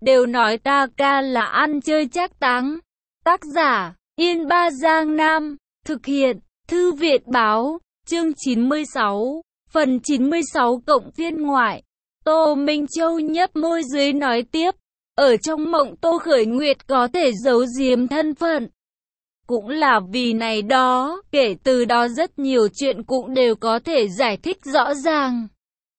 đều nói ta ca là ăn chơi trác táng. Tác giả, Yên Ba Giang Nam, thực hiện, Thư viện Báo, chương 96, phần 96 cộng phiên ngoại. Tô Minh Châu nhấp môi dưới nói tiếp, ở trong mộng Tô Khởi Nguyệt có thể giấu giếm thân phận. Cũng là vì này đó, kể từ đó rất nhiều chuyện cũng đều có thể giải thích rõ ràng.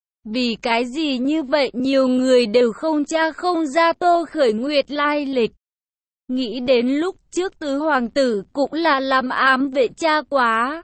Vì cái gì như vậy nhiều người đều không tra không ra Tô Khởi Nguyệt lai lịch. Nghĩ đến lúc trước tứ hoàng tử cũng là làm ám vệ tra quá.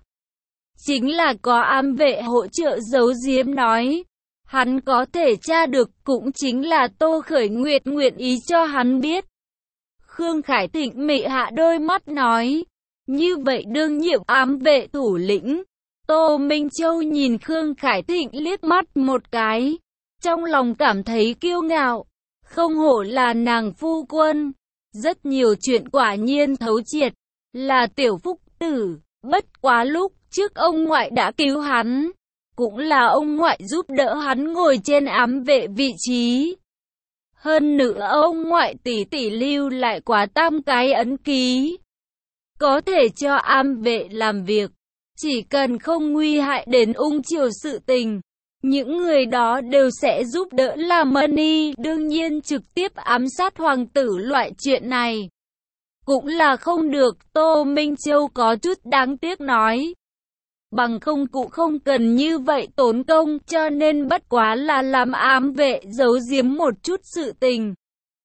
Chính là có ám vệ hỗ trợ giấu giếm nói. Hắn có thể tra được cũng chính là Tô Khởi Nguyệt nguyện ý cho hắn biết. Khương Khải Thịnh mị hạ đôi mắt nói. Như vậy đương nhiệm ám vệ thủ lĩnh. Tô Minh Châu nhìn Khương Khải Thịnh liếc mắt một cái. Trong lòng cảm thấy kiêu ngạo. Không hổ là nàng phu quân. Rất nhiều chuyện quả nhiên thấu triệt. Là tiểu phúc tử. Bất quá lúc trước ông ngoại đã cứu hắn. Cũng là ông ngoại giúp đỡ hắn ngồi trên ám vệ vị trí. Hơn nữa ông ngoại tỷ lưu lại quá 8 cái ấn ký. Có thể cho ám vệ làm việc. Chỉ cần không nguy hại đến ung triều sự tình. Những người đó đều sẽ giúp đỡ làm money. Đương nhiên trực tiếp ám sát hoàng tử loại chuyện này. Cũng là không được. Tô Minh Châu có chút đáng tiếc nói. Bằng không cũng không cần như vậy tốn công, cho nên bất quá là làm ám vệ giấu giếm một chút sự tình.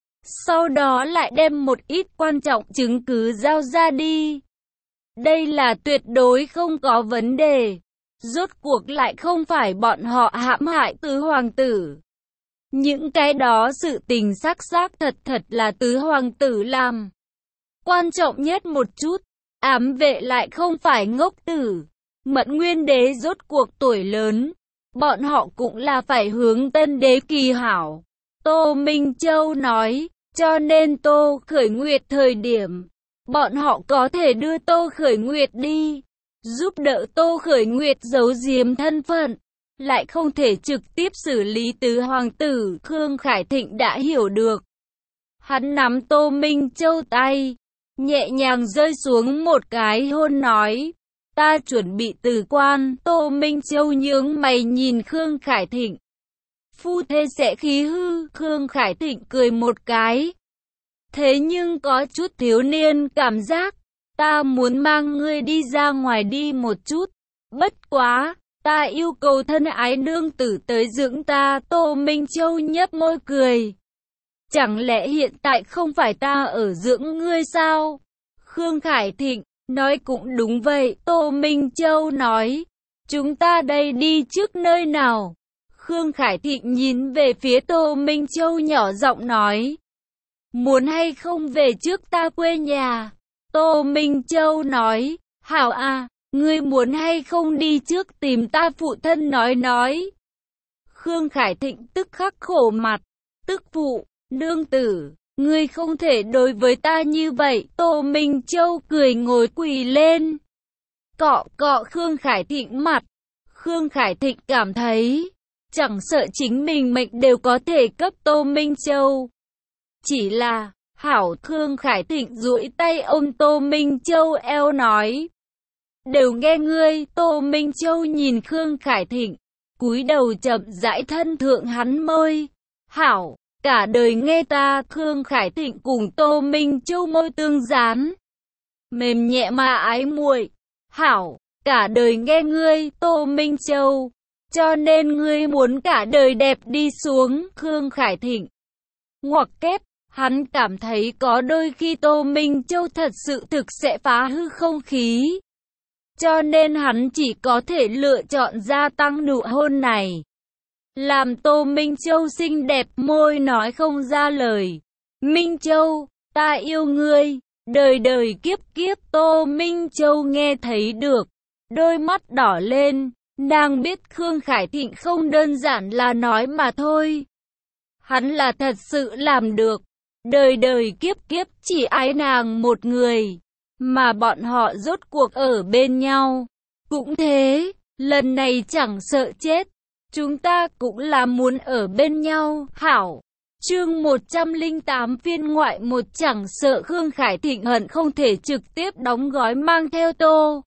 Sau đó lại đem một ít quan trọng chứng cứ giao ra đi. Đây là tuyệt đối không có vấn đề. Rốt cuộc lại không phải bọn họ hãm hại tứ hoàng tử. Những cái đó sự tình xác thật là tứ hoàng tử làm. Quan trọng nhất một chút, ám vệ lại không phải ngốc tử. Mẫn Nguyên Đế rốt cuộc tuổi lớn, bọn họ cũng là phải hướng Tân Đế kỳ hảo. Tô Minh Châu nói, cho nên Tô Khởi Nguyệt thời điểm, bọn họ có thể đưa Tô Khởi Nguyệt đi, giúp đỡ Tô Khởi Nguyệt giấu giếm thân phận, lại không thể trực tiếp xử lý tứ hoàng tử. Khương Khải Thịnh đã hiểu được. Hắn nắm Tô Minh Châu tay, nhẹ nhàng rơi xuống một cái hôn nói. Ta chuẩn bị từ quan. Tô Minh Châu nhướng mày nhìn Khương Khải Thịnh. Phu thê sẽ khí hư. Khương Khải Thịnh cười một cái. Thế nhưng có chút thiếu niên cảm giác. Ta muốn mang ngươi đi ra ngoài đi một chút. Bất quá, ta yêu cầu thân ái nương tử tới dưỡng ta. Tô Minh Châu nhếch môi cười. Chẳng lẽ hiện tại không phải ta ở dưỡng ngươi sao? Khương Khải Thịnh nói cũng đúng vậy. Tô Minh Châu nói, chúng ta đây đi trước nơi nào? Khương Khải Thịnh nhìn về phía Tô Minh Châu nhỏ giọng nói, muốn hay không về trước ta quê nhà? Tô Minh Châu nói, hảo à, ngươi muốn hay không đi trước tìm ta phụ thân nói. Khương Khải Thịnh tức khắc khổ mặt, tức phụ, nương tử. Ngươi không thể đối với ta như vậy. Tô Minh Châu cười ngồi quỳ lên. Cọ cọ Khương Khải Thịnh mặt. Khương Khải Thịnh cảm thấy, chẳng sợ chính mình mệnh đều có thể cấp Tô Minh Châu. Chỉ là, hảo. Khương Khải Thịnh duỗi tay ôm Tô Minh Châu eo nói. Đều nghe ngươi. Tô Minh Châu nhìn Khương Khải Thịnh, cúi đầu chậm rãi thân thượng hắn môi. Hảo. Cả đời nghe ta. Khương Khải Thịnh cùng Tô Minh Châu môi tương dán, mềm nhẹ mà ái muội. Hảo, cả đời nghe ngươi. Tô Minh Châu, cho nên ngươi muốn cả đời đẹp đi xuống. Khương Khải Thịnh ngoặc kép, hắn cảm thấy có đôi khi Tô Minh Châu thật sự thực sẽ phá hư không khí, cho nên hắn chỉ có thể lựa chọn gia tăng nụ hôn này. Làm Tô Minh Châu xinh đẹp môi nói không ra lời. Minh Châu, ta yêu ngươi, đời đời kiếp kiếp. Tô Minh Châu nghe thấy được, đôi mắt đỏ lên, nàng biết Khương Khải Thịnh không đơn giản là nói mà thôi. Hắn là thật sự làm được, đời đời kiếp kiếp chỉ ái nàng một người, mà bọn họ rốt cuộc ở bên nhau. Cũng thế, lần này chẳng sợ chết. Chúng ta cũng là muốn ở bên nhau. Hảo, Chương 108 phiên ngoại 1 chẳng sợ Khương Khải Thịnh hận không thể trực tiếp đóng gói mang theo Tô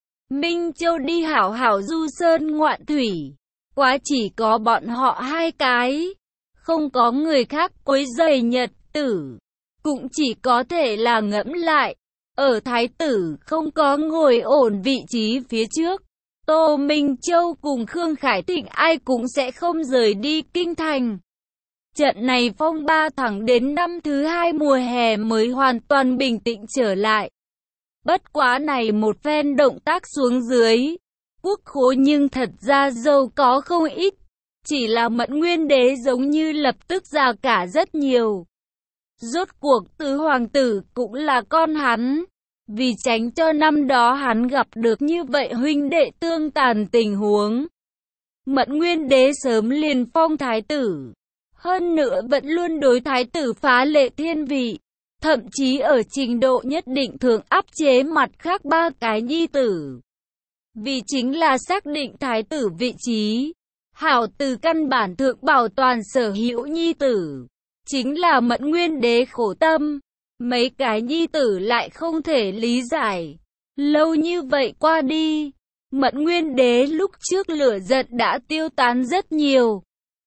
Minh Châu đi hảo hảo du sơn ngoạn thủy. Quá chỉ có bọn họ hai cái, không có người khác quấy rầy nhật tử. Cũng chỉ có thể là ngẫm lại, ở Thái tử không có ngồi ổn vị trí phía trước. Tô Minh Châu cùng Khương Khải Thịnh ai cũng sẽ không rời đi kinh thành. Trận này phong ba thẳng đến năm thứ 2 mùa hè mới hoàn toàn bình tĩnh trở lại. Bất quá này một phen động tác xuống dưới, quốc khố nhưng thật ra giàu có không ít. Chỉ là Mẫn Nguyên Đế giống như lập tức già cả rất nhiều. Rốt cuộc tứ hoàng tử cũng là con hắn. Vì tránh cho năm đó hắn gặp được như vậy huynh đệ tương tàn tình huống, Mẫn Nguyên Đế sớm liền phong thái tử. Hơn nữa vẫn luôn đối thái tử phá lệ thiên vị, thậm chí ở trình độ nhất định thường áp chế mặt khác ba cái nhi tử. Vì chính là xác định thái tử vị trí, hảo từ căn bản thượng bảo toàn sở hữu nhi tử. Chính là Mẫn Nguyên Đế khổ tâm, mấy cái nhi tử lại không thể lý giải. Lâu như vậy qua đi, Mẫn Nguyên Đế lúc trước lửa giận đã tiêu tán rất nhiều.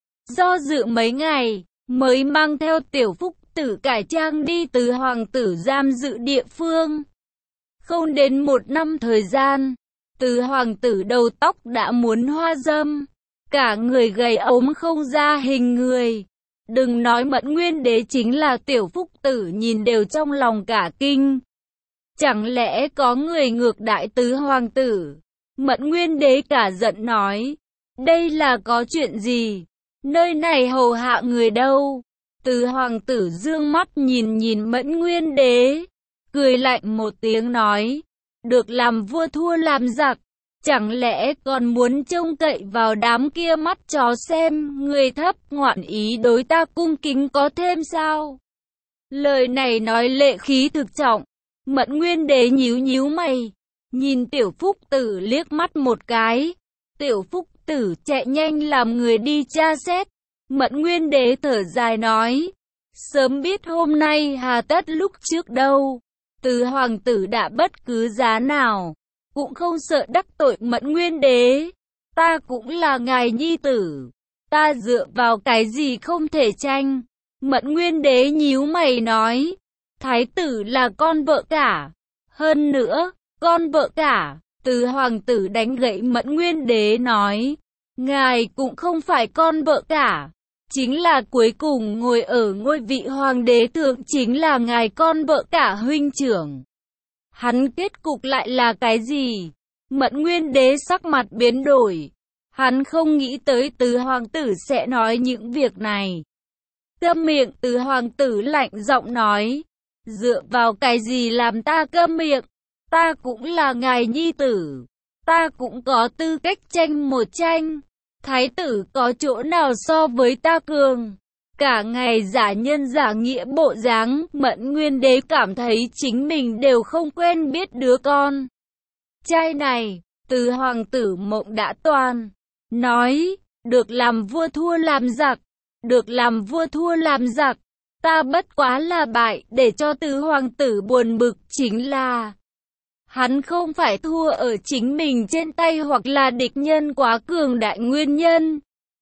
Do dự mấy ngày, mới mang theo Tiểu Phúc Tử cải trang đi từ hoàng tử giam giữ địa phương. Không đến 1 năm thời gian, từ hoàng tử đầu tóc đã muốn hoa dâm, cả người gầy ốm không ra hình người. Đừng nói Mẫn Nguyên Đế, chính là Tiểu Phúc Tử nhìn đều trong lòng cả kinh. Chẳng lẽ có người ngược đại tứ hoàng tử? Mẫn Nguyên Đế cả giận nói, đây là có chuyện gì? Nơi này hầu hạ người đâu? Tứ hoàng tử dương mắt nhìn Mẫn Nguyên Đế, cười lạnh một tiếng nói, được làm vua thua làm giặc. Chẳng lẽ còn muốn trông cậy vào đám kia mắt chó xem người thấp ngoạn ý đối ta cung kính có thêm sao? Lời này nói lệ khí thực trọng. Mẫn Nguyên Đế nhíu mày, nhìn Tiểu Phúc Tử liếc mắt một cái. Tiểu Phúc Tử chạy nhanh làm người đi tra xét. Mẫn Nguyên Đế thở dài nói, sớm biết hôm nay hà tất lúc trước đâu. Từ hoàng tử đã bất cứ giá nào cũng không sợ đắc tội Mẫn Nguyên Đế. Ta cũng là ngài nhi tử, ta dựa vào cái gì không thể tranh? Mẫn Nguyên Đế nhíu mày nói, thái tử là con vợ cả. Hơn nữa, con vợ cả. Từ hoàng tử đánh gãy Mẫn Nguyên Đế nói, ngài cũng không phải con vợ cả. Chính là cuối cùng ngồi ở ngôi vị hoàng đế thượng chính là ngài con vợ cả huynh trưởng. Hắn kết cục lại là cái gì? Mẫn Nguyên Đế sắc mặt biến đổi. Hắn không nghĩ tới tứ hoàng tử sẽ nói những việc này. Câm miệng. Tứ hoàng tử lạnh giọng nói, dựa vào cái gì làm ta câm miệng? Ta cũng là ngài nhi tử, ta cũng có tư cách tranh một tranh. Thái tử có chỗ nào so với ta cường? Cả ngày giả nhân giả nghĩa bộ dáng. Mẫn Nguyên Đế cảm thấy chính mình đều không quen biết đứa con trai này. Từ hoàng tử mộng đã toàn nói, được làm vua thua làm giặc, được làm vua thua làm giặc. Ta bất quá là bại. Để cho tứ hoàng tử buồn bực chính là hắn không phải thua ở chính mình trên tay hoặc là địch nhân quá cường đại nguyên nhân,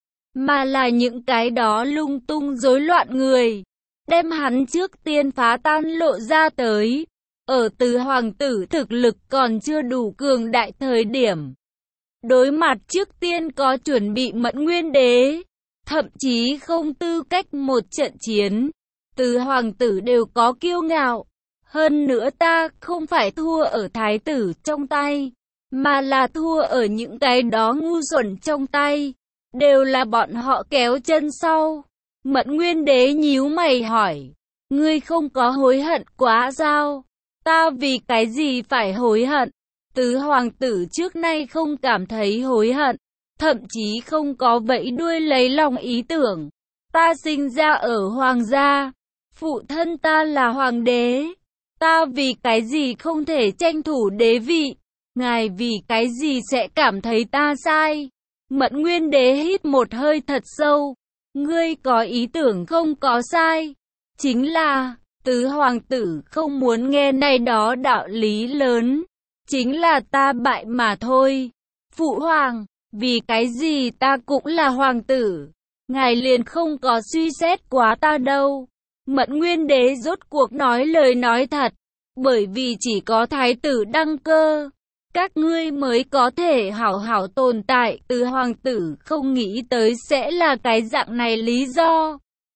mà là những cái đó lung tung rối loạn người, đem hắn trước tiên phá tan lộ ra tới. Ở tứ hoàng tử thực lực còn chưa đủ cường đại thời điểm, đối mặt trước tiên có chuẩn bị Mẫn Nguyên Đế, thậm chí không tư cách một trận chiến, tứ hoàng tử đều có kiêu ngạo. Hơn nữa ta không phải thua ở thái tử trong tay, mà là thua ở những cái đó ngu xuẩn trong tay. Đều là bọn họ kéo chân sau. Mẫn Nguyên Đế nhíu mày hỏi, ngươi không có hối hận quá sao? Ta vì cái gì phải hối hận? Tứ hoàng tử trước nay không cảm thấy hối hận, thậm chí không có vẫy đuôi lấy lòng ý tưởng. Ta sinh ra ở hoàng gia, phụ thân ta là hoàng đế. Ta vì cái gì không thể tranh thủ đế vị? Ngài vì cái gì sẽ cảm thấy ta sai? Mẫn Nguyên Đế hít một hơi thật sâu, Ngươi có ý tưởng không có sai. Chính là, tứ hoàng tử không muốn nghe này đó đạo lý lớn. Chính là ta bại mà thôi. Phụ hoàng, vì cái gì ta cũng là hoàng tử. Ngài liền không có suy xét quá ta đâu. Mẫn Nguyên Đế rốt cuộc nói lời nói thật. Bởi vì chỉ có thái tử đăng cơ, các ngươi mới có thể hảo hảo tồn tại. Tứ hoàng tử không nghĩ tới sẽ là cái dạng này lý do.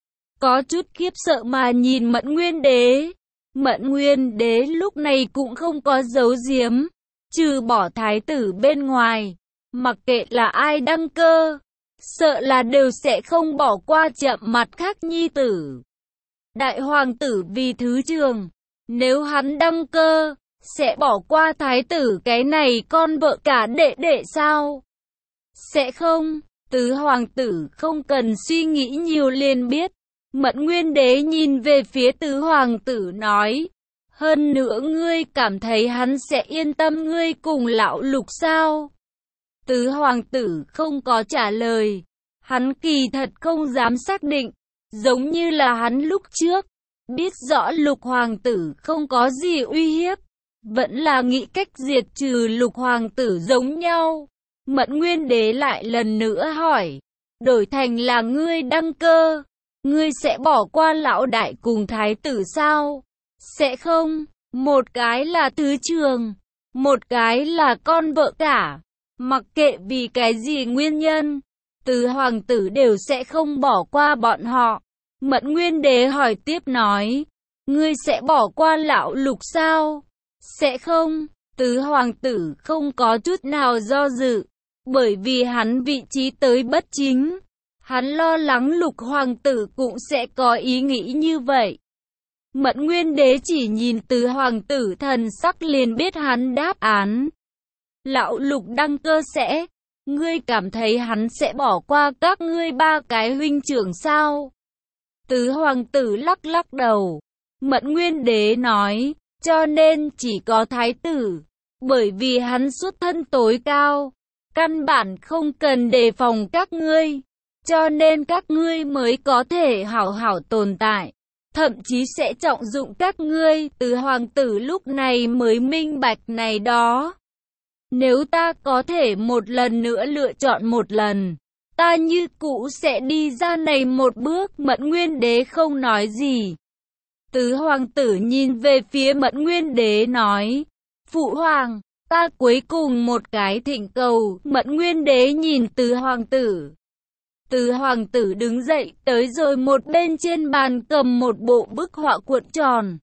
Có chút khiếp sợ mà nhìn Mẫn Nguyên Đế. Mẫn Nguyên Đế lúc này cũng không có giấu giếm. Trừ bỏ thái tử bên ngoài, mặc kệ là ai đăng cơ, sợ là đều sẽ không bỏ qua chậm mặt khác nhi tử. Đại hoàng tử vì thứ trường, nếu hắn đăng cơ, sẽ bỏ qua thái tử cái này con vợ cả đệ đệ sao? Sẽ không, tứ hoàng tử không cần suy nghĩ nhiều liền biết. Mẫn Nguyên Đế nhìn về phía tứ hoàng tử nói, hơn nữa ngươi cảm thấy hắn sẽ yên tâm ngươi cùng lão Lục sao? Tứ hoàng tử không có trả lời, hắn kỳ thật không dám xác định, giống như là hắn lúc trước, biết rõ Lục hoàng tử không có gì uy hiếp, vẫn là nghĩ cách diệt trừ Lục hoàng tử giống nhau. Mẫn Nguyên Đế lại lần nữa hỏi, đổi thành là ngươi đăng cơ, ngươi sẽ bỏ qua lão đại cùng thái tử sao? Sẽ không, một cái là thứ trường, một cái là con vợ cả, mặc kệ vì cái gì nguyên nhân, tứ hoàng tử đều sẽ không bỏ qua bọn họ. Mẫn Nguyên Đế hỏi tiếp nói, ngươi sẽ bỏ qua lão Lục sao? Sẽ không, tứ hoàng tử không có chút nào do dự, bởi vì hắn vị trí tới bất chính. Hắn lo lắng Lục hoàng tử cũng sẽ có ý nghĩ như vậy. Mẫn Nguyên Đế chỉ nhìn tứ hoàng tử thần sắc liền biết hắn đáp án. Lão Lục đăng cơ sẽ, ngươi cảm thấy hắn sẽ bỏ qua các ngươi ba cái huynh trưởng sao? Tứ hoàng tử lắc lắc đầu. Mẫn Nguyên Đế nói, cho nên chỉ có thái tử, bởi vì hắn xuất thân tối cao, căn bản không cần đề phòng các ngươi, cho nên các ngươi mới có thể hảo hảo tồn tại, thậm chí sẽ trọng dụng các ngươi. Tứ hoàng tử lúc này mới minh bạch này đó. Nếu ta có thể một lần nữa lựa chọn một lần, ta như cũ sẽ đi ra này một bước. Mẫn Nguyên Đế không nói gì. Tứ hoàng tử nhìn về phía Mẫn Nguyên Đế nói, phụ hoàng, ta cuối cùng một cái thỉnh cầu. Mẫn Nguyên Đế nhìn tứ hoàng tử. Tứ hoàng tử đứng dậy tới rồi một bên trên bàn cầm một bộ bức họa cuộn tròn.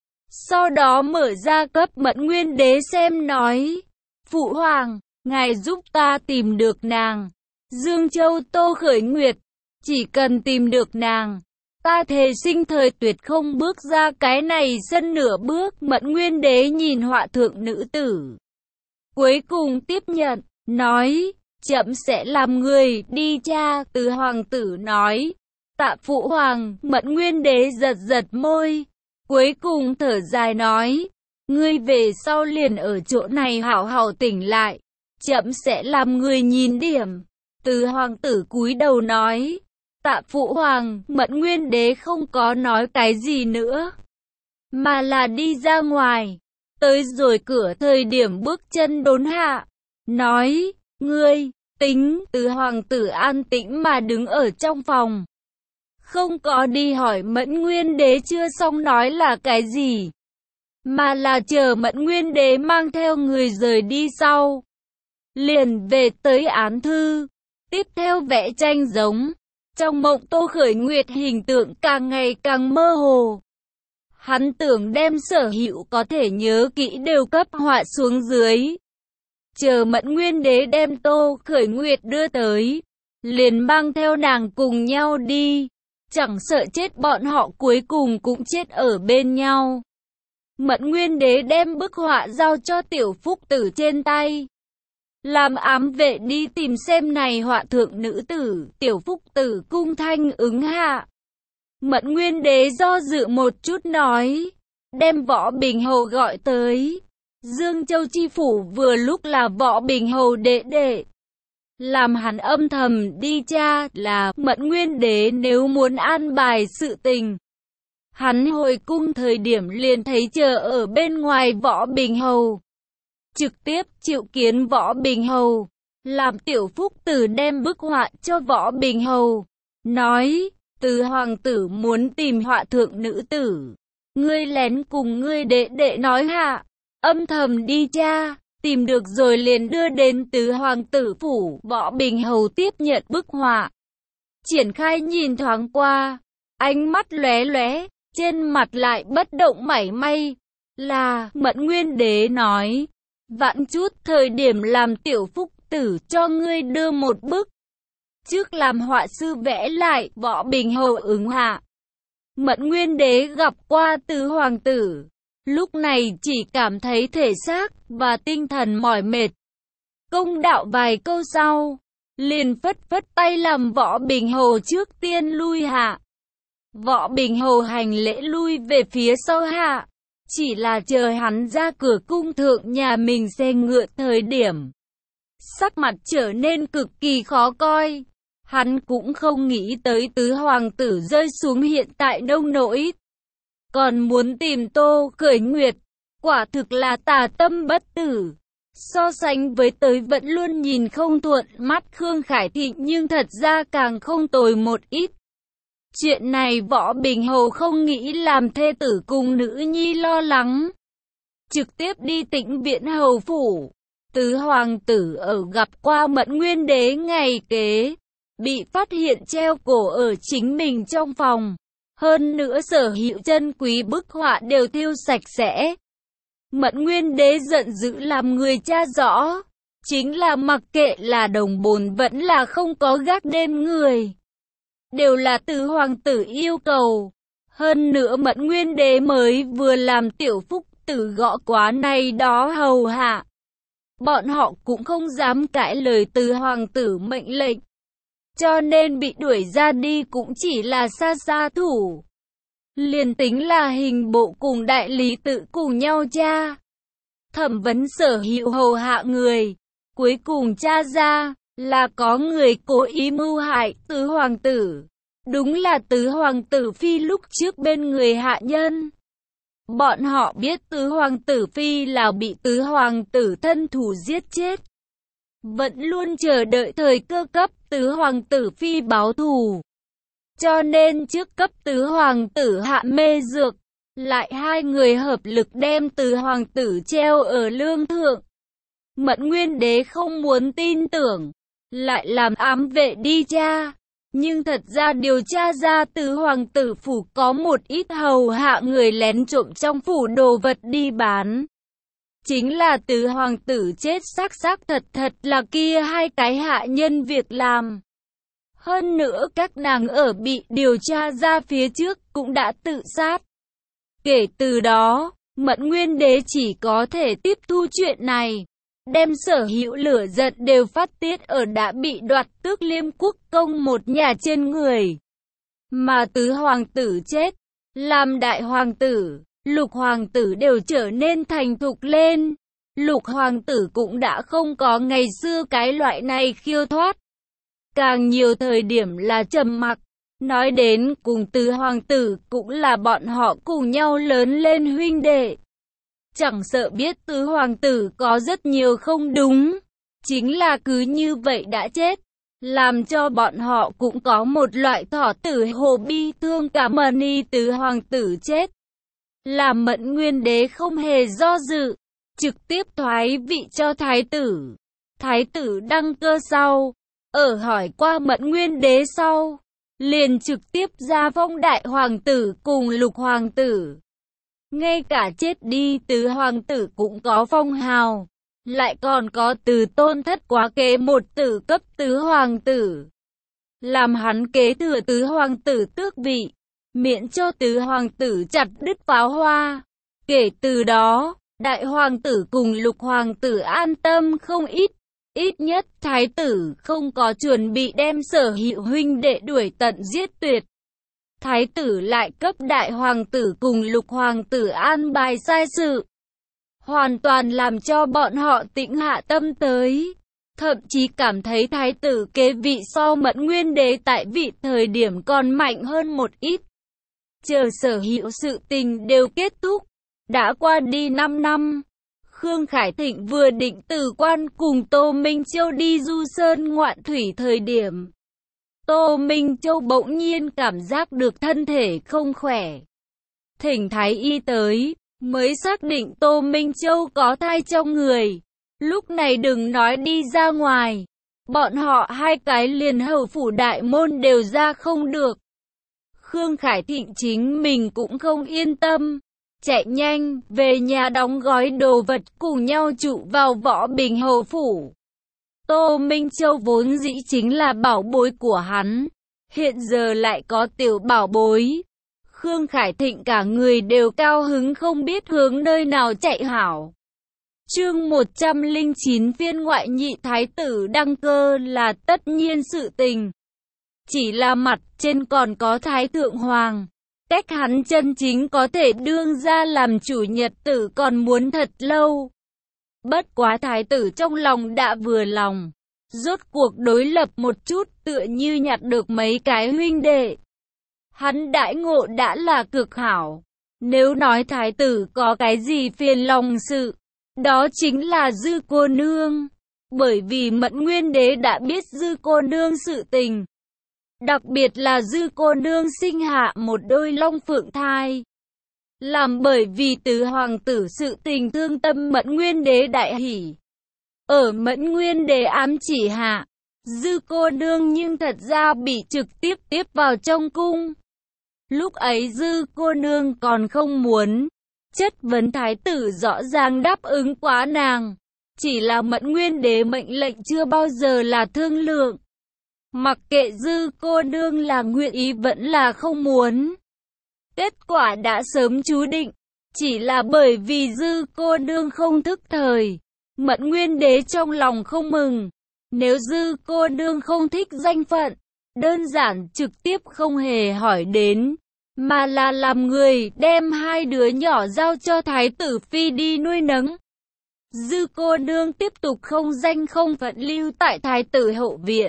Sau đó mở ra cấp Mẫn Nguyên Đế xem nói, phụ hoàng, ngài giúp ta tìm được nàng, Dương Châu Tô Khởi Nguyệt, chỉ cần tìm được nàng, ta thề sinh thời tuyệt không bước ra cái này sân nửa bước. Mẫn Nguyên Đế nhìn họa thượng nữ tử, cuối cùng tiếp nhận, nói, chậm sẽ làm người đi cha. Tứ hoàng tử nói, tạ phụ hoàng. Mẫn Nguyên Đế giật giật môi, cuối cùng thở dài nói, ngươi về sau liền ở chỗ này hảo hảo tỉnh lại, chậm sẽ làm người nhìn điểm. Tứ hoàng tử cúi đầu nói, tạ phụ hoàng. Mẫn Nguyên Đế không có nói cái gì nữa, mà là đi ra ngoài. Tới rồi cửa thời điểm bước chân đốn hạ, nói, ngươi, tính. Tứ hoàng tử an tĩnh mà đứng ở trong phòng, không có đi hỏi Mẫn Nguyên Đế chưa xong nói là cái gì, mà là chờ Mẫn Nguyên Đế mang theo người rời đi sau, liền về tới án thư, tiếp theo vẽ tranh giống. Trong mộng Tô Khởi Nguyệt hình tượng càng ngày càng mơ hồ. Hắn tưởng đem sở hữu có thể nhớ kỹ đều cấp họa xuống dưới. Chờ Mẫn Nguyên Đế đem Tô Khởi Nguyệt đưa tới, liền mang theo nàng cùng nhau đi, chẳng sợ chết bọn họ cuối cùng cũng chết ở bên nhau. Mẫn Nguyên Đế đem bức họa giao cho Tiểu Phúc Tử trên tay, làm ám vệ đi tìm xem này họa thượng nữ tử. Tiểu Phúc Tử cung thanh ứng hạ. Mẫn Nguyên Đế do dự một chút nói, đem Võ Bình Hầu gọi tới. Dương Châu chi phủ vừa lúc là Võ Bình Hầu đệ đệ. Làm hắn âm thầm đi tra là Mẫn Nguyên Đế nếu muốn an bài sự tình. Hắn hồi cung thời điểm liền thấy chờ ở bên ngoài Võ Bình Hầu. Trực tiếp triệu kiến Võ Bình Hầu, làm Tiểu Phúc Tử đem bức họa cho Võ Bình Hầu. Nói, Tứ hoàng tử muốn tìm họa thượng nữ tử. Ngươi lén cùng ngươi đệ đệ nói hạ, âm thầm đi tra, tìm được rồi liền đưa đến Tứ hoàng tử phủ. Võ Bình Hầu tiếp nhận bức họa, triển khai nhìn thoáng qua, ánh mắt lóe lóe, trên mặt lại bất động mảy may. Là Mẫn Nguyên Đế nói, vãn chút thời điểm làm Tiểu Phúc Tử cho ngươi đưa một bức. Trước làm họa sư vẽ lại. Võ Bình Hầu ứng hạ. Mẫn Nguyên Đế gặp qua Tứ hoàng tử, lúc này chỉ cảm thấy thể xác và tinh thần mỏi mệt. Công đạo vài câu sau, liền phất phất tay làm Võ Bình Hầu trước tiên lui hạ. Võ Bình Hầu hành lễ lui về phía sau hạ, chỉ là chờ hắn ra cửa cung thượng nhà mình xe ngựa thời điểm, sắc mặt trở nên cực kỳ khó coi. Hắn cũng không nghĩ tới Tứ hoàng tử rơi xuống hiện tại nông nỗi, còn muốn tìm Tô Khởi Nguyệt, quả thực là tà tâm bất tử. So sánh với tới vẫn luôn nhìn không thuận mắt Khương Khải Thị nhưng thật ra càng không tồi một ít. Chuyện này Võ Bình Hầu không nghĩ làm thê tử cùng nữ nhi lo lắng, trực tiếp đi Tĩnh Viện hầu phủ. Tứ hoàng tử ở gặp qua Mẫn Nguyên Đế ngày kế, bị phát hiện treo cổ ở chính mình trong phòng. Hơn nữa sở hữu chân quý bức họa đều thiêu sạch sẽ. Mẫn Nguyên Đế giận dữ làm người tra rõ, chính là mặc kệ là đồng bồn vẫn là không có gác đêm người, đều là Tứ hoàng tử yêu cầu. Hơn nữa Mẫn Nguyên Đế mới vừa làm Tiểu Phúc Tử gõ quá này đó hầu hạ, bọn họ cũng không dám cãi lời Tứ hoàng tử mệnh lệnh, cho nên bị đuổi ra đi cũng chỉ là xa xa thủ. Liền tính là hình bộ cùng đại lý tự cùng nhau tra, thẩm vấn sở hữu hầu hạ người, cuối cùng tra ra là có người cố ý mưu hại Tứ hoàng tử. Đúng là Tứ hoàng tử phi lúc trước bên người hạ nhân. Bọn họ biết Tứ hoàng tử phi là bị Tứ hoàng tử thân thủ giết chết, vẫn luôn chờ đợi thời cơ cấp Tứ hoàng tử phi báo thù, cho nên trước cấp Tứ hoàng tử hạ mê dược, lại hai người hợp lực đem Tứ hoàng tử treo ở lương thượng. Mẫn Nguyên Đế không muốn tin tưởng, lại làm ám vệ đi tra, nhưng thật ra điều tra ra Tứ hoàng tử phủ có một ít hầu hạ người lén trộm trong phủ đồ vật đi bán. Chính là Tứ hoàng tử chết xác thật là kia hai cái hạ nhân việc làm. Hơn nữa các nàng ở bị điều tra ra phía trước cũng đã tự sát. Kể từ đó, Mẫn Nguyên Đế chỉ có thể tiếp thu chuyện này, đem sở hữu lửa giận đều phát tiết ở đã bị đoạt tước Liêm Quốc công một nhà trên người. Mà Tứ hoàng tử chết, làm Đại hoàng tử, Lục hoàng tử đều trở nên thành thục lên. Lục hoàng tử cũng đã không có ngày xưa cái loại này khiêu thoát, càng nhiều thời điểm là trầm mặc. Nói đến cùng Tứ hoàng tử cũng là bọn họ cùng nhau lớn lên huynh đệ, chẳng sợ biết Tứ hoàng tử có rất nhiều không đúng, chính là cứ như vậy đã chết, làm cho bọn họ cũng có một loại thọ tử hồ bi thương cảm ơn Tứ hoàng tử chết. Làm Mẫn Nguyên Đế không hề do dự, trực tiếp thoái vị cho thái tử. Thái tử đăng cơ sau, ở hỏi qua Mẫn Nguyên Đế sau, liền trực tiếp ra phong Đại hoàng tử cùng Lục hoàng tử. Ngay cả chết đi Tứ hoàng tử cũng có phong hào, lại còn có từ tôn thất quá kế một tử cấp Tứ hoàng tử, làm hắn kế thừa Tứ hoàng tử tước vị, miễn cho Tứ hoàng tử chặt đứt pháo hoa. Kể từ đó, Đại hoàng tử cùng Lục hoàng tử an tâm không ít. Ít nhất thái tử không có chuẩn bị đem sở hữu huynh đệ đuổi tận giết tuyệt. Thái tử lại cấp Đại hoàng tử cùng Lục hoàng tử an bài sai sự, hoàn toàn làm cho bọn họ tĩnh hạ tâm tới. thậm chí cảm thấy thái tử kế vị so Mẫn Nguyên Đế tại vị thời điểm còn mạnh hơn một ít. Chờ sở hữu sự tình đều kết thúc, đã qua đi 5 năm, Khương Khải Thịnh vừa định từ quan cùng Tô Minh Châu đi du sơn ngoạn thủy thời điểm. Tô Minh Châu bỗng nhiên cảm giác được thân thể không khỏe. Thỉnh thái y tới, mới xác định Tô Minh Châu có thai trong người. Lúc này đừng nói đi ra ngoài, bọn họ hai cái liền hầu phủ đại môn đều ra không được. Khương Khải Thịnh chính mình cũng không yên tâm, chạy nhanh về nhà đóng gói đồ vật cùng nhau trụ vào Võ Bình hầu phủ. Tô Minh Châu vốn dĩ chính là bảo bối của hắn, hiện giờ lại có tiểu bảo bối. Khương Khải Thịnh cả người đều cao hứng không biết hướng nơi nào chạy hảo. Chương 109 phiên ngoại nhị thái tử đăng cơ là tất nhiên sự tình. Chỉ là mặt trên còn có thái thượng hoàng. Cách hắn chân chính có thể đương ra làm chủ nhật tử còn muốn thật lâu. Bất quá thái tử trong lòng đã vừa lòng. Rốt cuộc đối lập một chút tựa như nhặt được mấy cái huynh đệ. Hắn đãi ngộ đã là cực hảo. Nếu nói thái tử có cái gì phiền lòng sự, đó chính là Dư cô nương. Bởi vì Mẫn Nguyên Đế đã biết Dư cô nương sự tình. Đặc biệt là Dư cô nương sinh hạ một đôi long phượng thai. Làm bởi vì tứ hoàng tử sự tình thương tâm Mẫn Nguyên Đế đại hỉ. Ở Mẫn Nguyên Đế ám chỉ hạ, Dư cô nương nhưng thật ra bị trực tiếp tiếp vào trong cung. Lúc ấy Dư cô nương còn không muốn chất vấn thái tử rõ ràng đáp ứng quá nàng. Chỉ là Mẫn Nguyên Đế mệnh lệnh chưa bao giờ là thương lượng. Mặc kệ Dư cô nương là nguyện ý vẫn là không muốn. Kết quả đã sớm chú định. Chỉ là bởi vì Dư cô nương không thức thời. Mẫn Nguyên Đế trong lòng không mừng. Nếu Dư cô nương không thích danh phận, đơn giản trực tiếp không hề hỏi đến, mà là làm người đem hai đứa nhỏ giao cho thái tử phi đi nuôi nấng. Dư cô nương tiếp tục không danh không phận lưu tại thái tử hậu viện.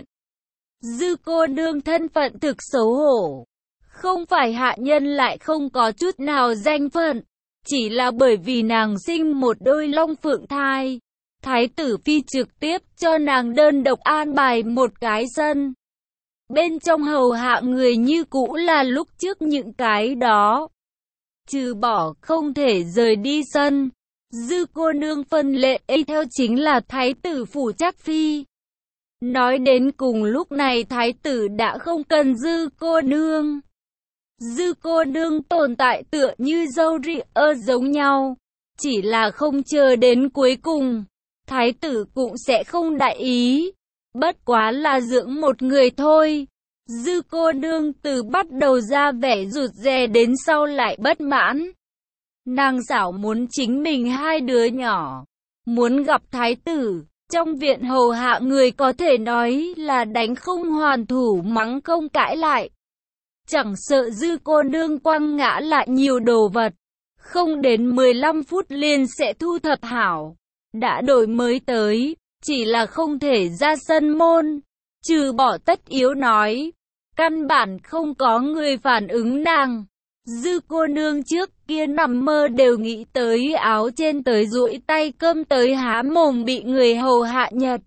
Dư cô nương thân phận thực xấu hổ. Không phải hạ nhân lại không có chút nào danh phận. Chỉ là bởi vì nàng sinh một đôi long phượng thai. Thái tử phi trực tiếp cho nàng đơn độc an bài một cái sân. Bên trong hầu hạ người như cũ là lúc trước những cái đó. Trừ bỏ không thể rời đi sân. Dư cô nương phân lệ theo chính là thái tử phủ Trác phi. Nói đến cùng lúc này thái tử đã không cần Dư cô nương. Dư cô nương tồn tại tựa như dâu rịa giống nhau. Chỉ là không chờ đến cuối cùng, thái tử cũng sẽ không đại ý. Bất quá là dưỡng một người thôi. Dư cô nương từ bắt đầu ra vẻ rụt rè đến sau lại bất mãn. Nàng xảo muốn chính mình hai đứa nhỏ. Muốn gặp thái tử. Trong viện hầu hạ người có thể nói là đánh không hoàn thủ mắng không cãi lại. Chẳng sợ Dư cô nương quăng ngã lại nhiều đồ vật. Không đến 15 phút liền sẽ thu thập hảo. Đã đổi mới tới. Chỉ là không thể ra sân môn. Trừ bỏ tất yếu nói. Căn bản không có người phản ứng nàng. Dư cô nương trước kia nằm mơ đều nghĩ tới áo trên tới duỗi tay cơm tới há mồm bị người hầu hạ nhật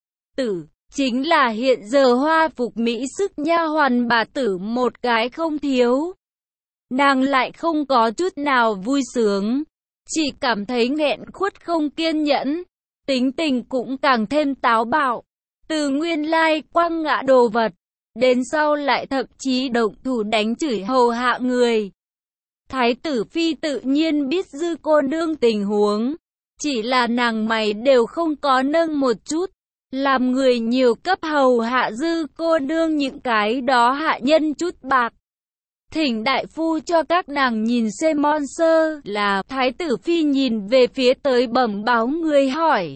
tử. Chính là hiện giờ hoa phục mỹ sức nha hoàn bà tử một cái không thiếu. Nàng lại không có chút nào vui sướng. Chỉ cảm thấy nghẹn khuất không kiên nhẫn. Tính tình cũng càng thêm táo bạo. Từ nguyên lai quăng ngã đồ vật. Đến sau lại thậm chí động thủ đánh chửi hầu hạ người. Thái tử phi tự nhiên biết Dư cô nương tình huống. Chỉ là nàng mày đều không có nâng một chút. Làm người nhiều cấp hầu hạ Dư cô nương những cái đó hạ nhân chút bạc. Thỉnh đại phu cho các nàng nhìn xem mon sơ là. Thái tử phi nhìn về phía tới bẩm báo người hỏi.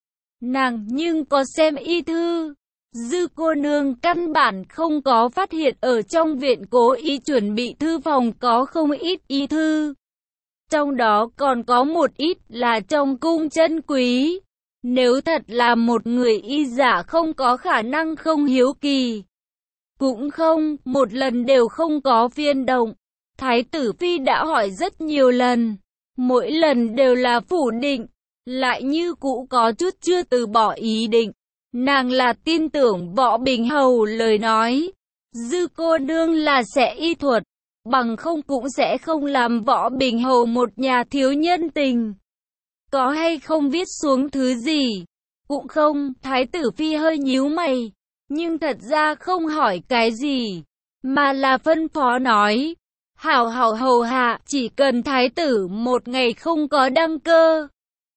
Nàng nhưng có xem y thư. Dư cô nương căn bản không có phát hiện ở trong viện cố ý chuẩn bị thư phòng có không ít y thư. Trong đó còn có một ít là trong cung chân quý. Nếu thật là một người y giả không có khả năng không hiếu kỳ, cũng không, một lần đều không có phiên động. Thái tử phi đã hỏi rất nhiều lần, mỗi lần đều là phủ định, lại như cũ có chút chưa từ bỏ ý định. Nàng là tin tưởng Võ Bình Hầu lời nói, Dư cô nương là sẽ y thuật, bằng không cũng sẽ không làm Võ Bình Hầu một nhà thiếu nhân tình. Có hay không viết xuống thứ gì? Cũng không, Thái tử phi hơi nhíu mày, nhưng thật ra không hỏi cái gì, mà là phân phó nói, hảo hảo hầu hạ, chỉ cần thái tử một ngày không có đăng cơ,